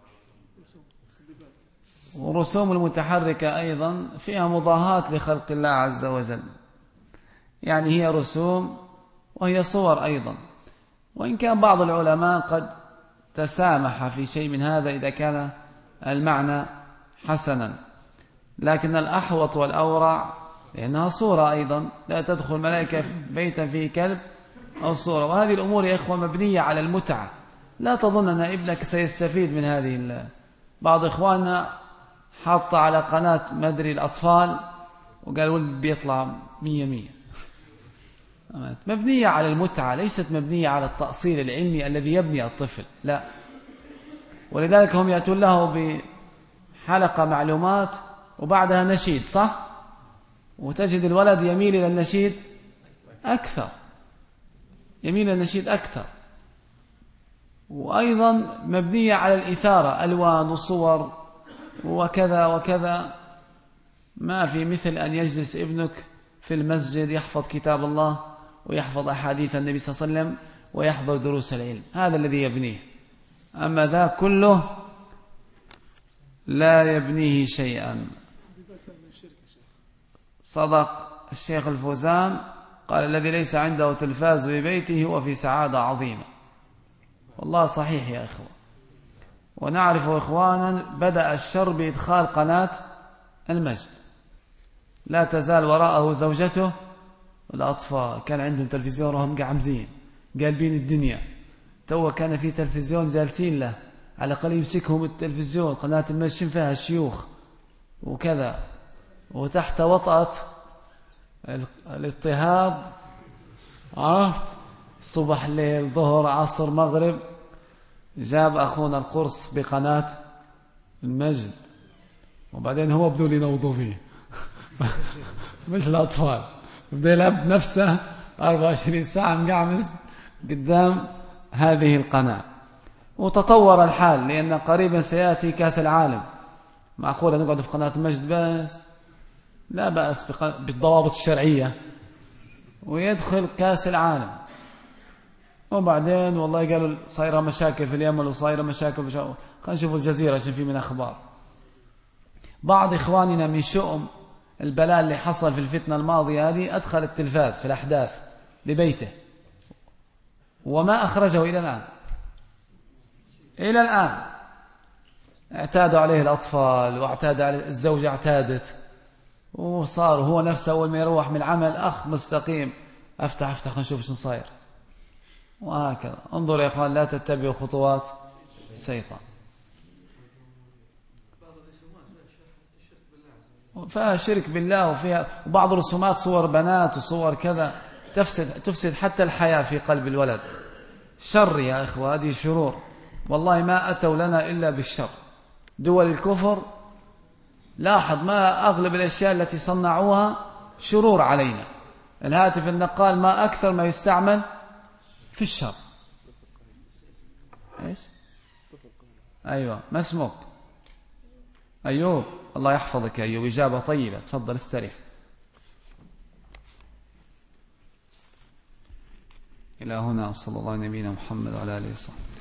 S1: والرسوم المتحركة أيضا فيها مضاهاة لخلق الله عز وجل، يعني هي رسوم وهي صور أيضا، وإن كان بعض العلماء قد تسامح في شيء من هذا إذا كان المعنى حسنا، لكن الأحوط والأورع لأنها صورة أيضا، لا تدخل ملائكة بيتا فيه كلب أو صورة. وهذه الأمور يا إخوة مبنية على المتعة. لا تظن أن ابنك سيستفيد من هذه. بعض إخواننا حاط على قناة مدري الأطفال وقال ولد بيطلع مية مية. مبنية على المتعة، ليست مبنية على التأصيل العلمي الذي يبني الطفل، لا. ولذلك هم يأتون له بحلقة معلومات وبعدها نشيد صح، وتجد الولد يميل إلى النشيد أكثر، يميل إلى النشيد أكثر. وأيضا مبنية على الإثارة، ألوان وصور وكذا وكذا، ما في مثل أن يجلس ابنك في المسجد يحفظ كتاب الله ويحفظ أحاديث النبي صلى الله عليه وسلم ويحضر دروس العلم، هذا الذي يبنيه. أما ذا كله لا يبنيه شيئا. صدق الشيخ الفوزان قال: الذي ليس عنده تلفاز ببيته هو في سعادة عظيمة. والله صحيح يا إخوة. ونعرف إخوانا بدأ الشر بإدخال قناة المجد، لا تزال وراءه زوجته والأطفال، كان عندهم تلفزيون وهم قاعمزين قالبين الدنيا، تو كان في تلفزيون جالسين له، على الأقل يمسكهم التلفزيون، قناة المجد فيها شيوخ وكذا، وتحت وطأة الاضطهاد، عرفت، صبح ليل ظهر عصر مغرب، جاب أخونا القرص بقناة المجد، وبعدين هو بدو ينوضوا فيه مش الأطفال، بده يلعب نفسه أربعة وعشرين ساعة مقعمز قدام هذه القناة. وتطور الحال، لأن قريبا سيأتي كاس العالم، معقولة نقعد في قناة المجد بس؟ لا بأس بالضوابط الشرعية، ويدخل كاس العالم، وبعدين والله قالوا صايرة مشاكل في اليمن وصايرة مشاكل في خلينا نشوف الجزيرة عشان في من أخبار. بعض إخواننا من شؤم البلاء اللي حصل في الفتنة الماضية هذه أدخل التلفاز في الأحداث لبيته، وما أخرجه إلى الآن إلى الآن اعتادوا عليه الأطفال، واعتاد عليه الزوجة، اعتادت، وصار هو نفسه أول ما يروح من العمل أخ مستقيم، أفتح أفتح نشوف شو صاير، وهكذا. انظر يا أخوان، لا تتبعوا خطوات الشيطان. فيها شرك بالله، وفيها وبعض الرسومات صور بنات وصور كذا تفسد تفسد حتى الحياة في قلب الولد. شر يا إخوة، هذه شرور، والله ما أتوا لنا إلا بالشر. دول الكفر لاحظ ما أغلب الأشياء التي صنعوها شرور علينا. الهاتف النقال ما أكثر ما يستعمل في الشر. إيش؟ أيوة، ما اسمك؟ أيوب، الله يحفظك يا أيوب، إجابة طيبة، تفضل استريح. إلى هنا صلى الله على نبينا محمد وعلى آله وصحبه.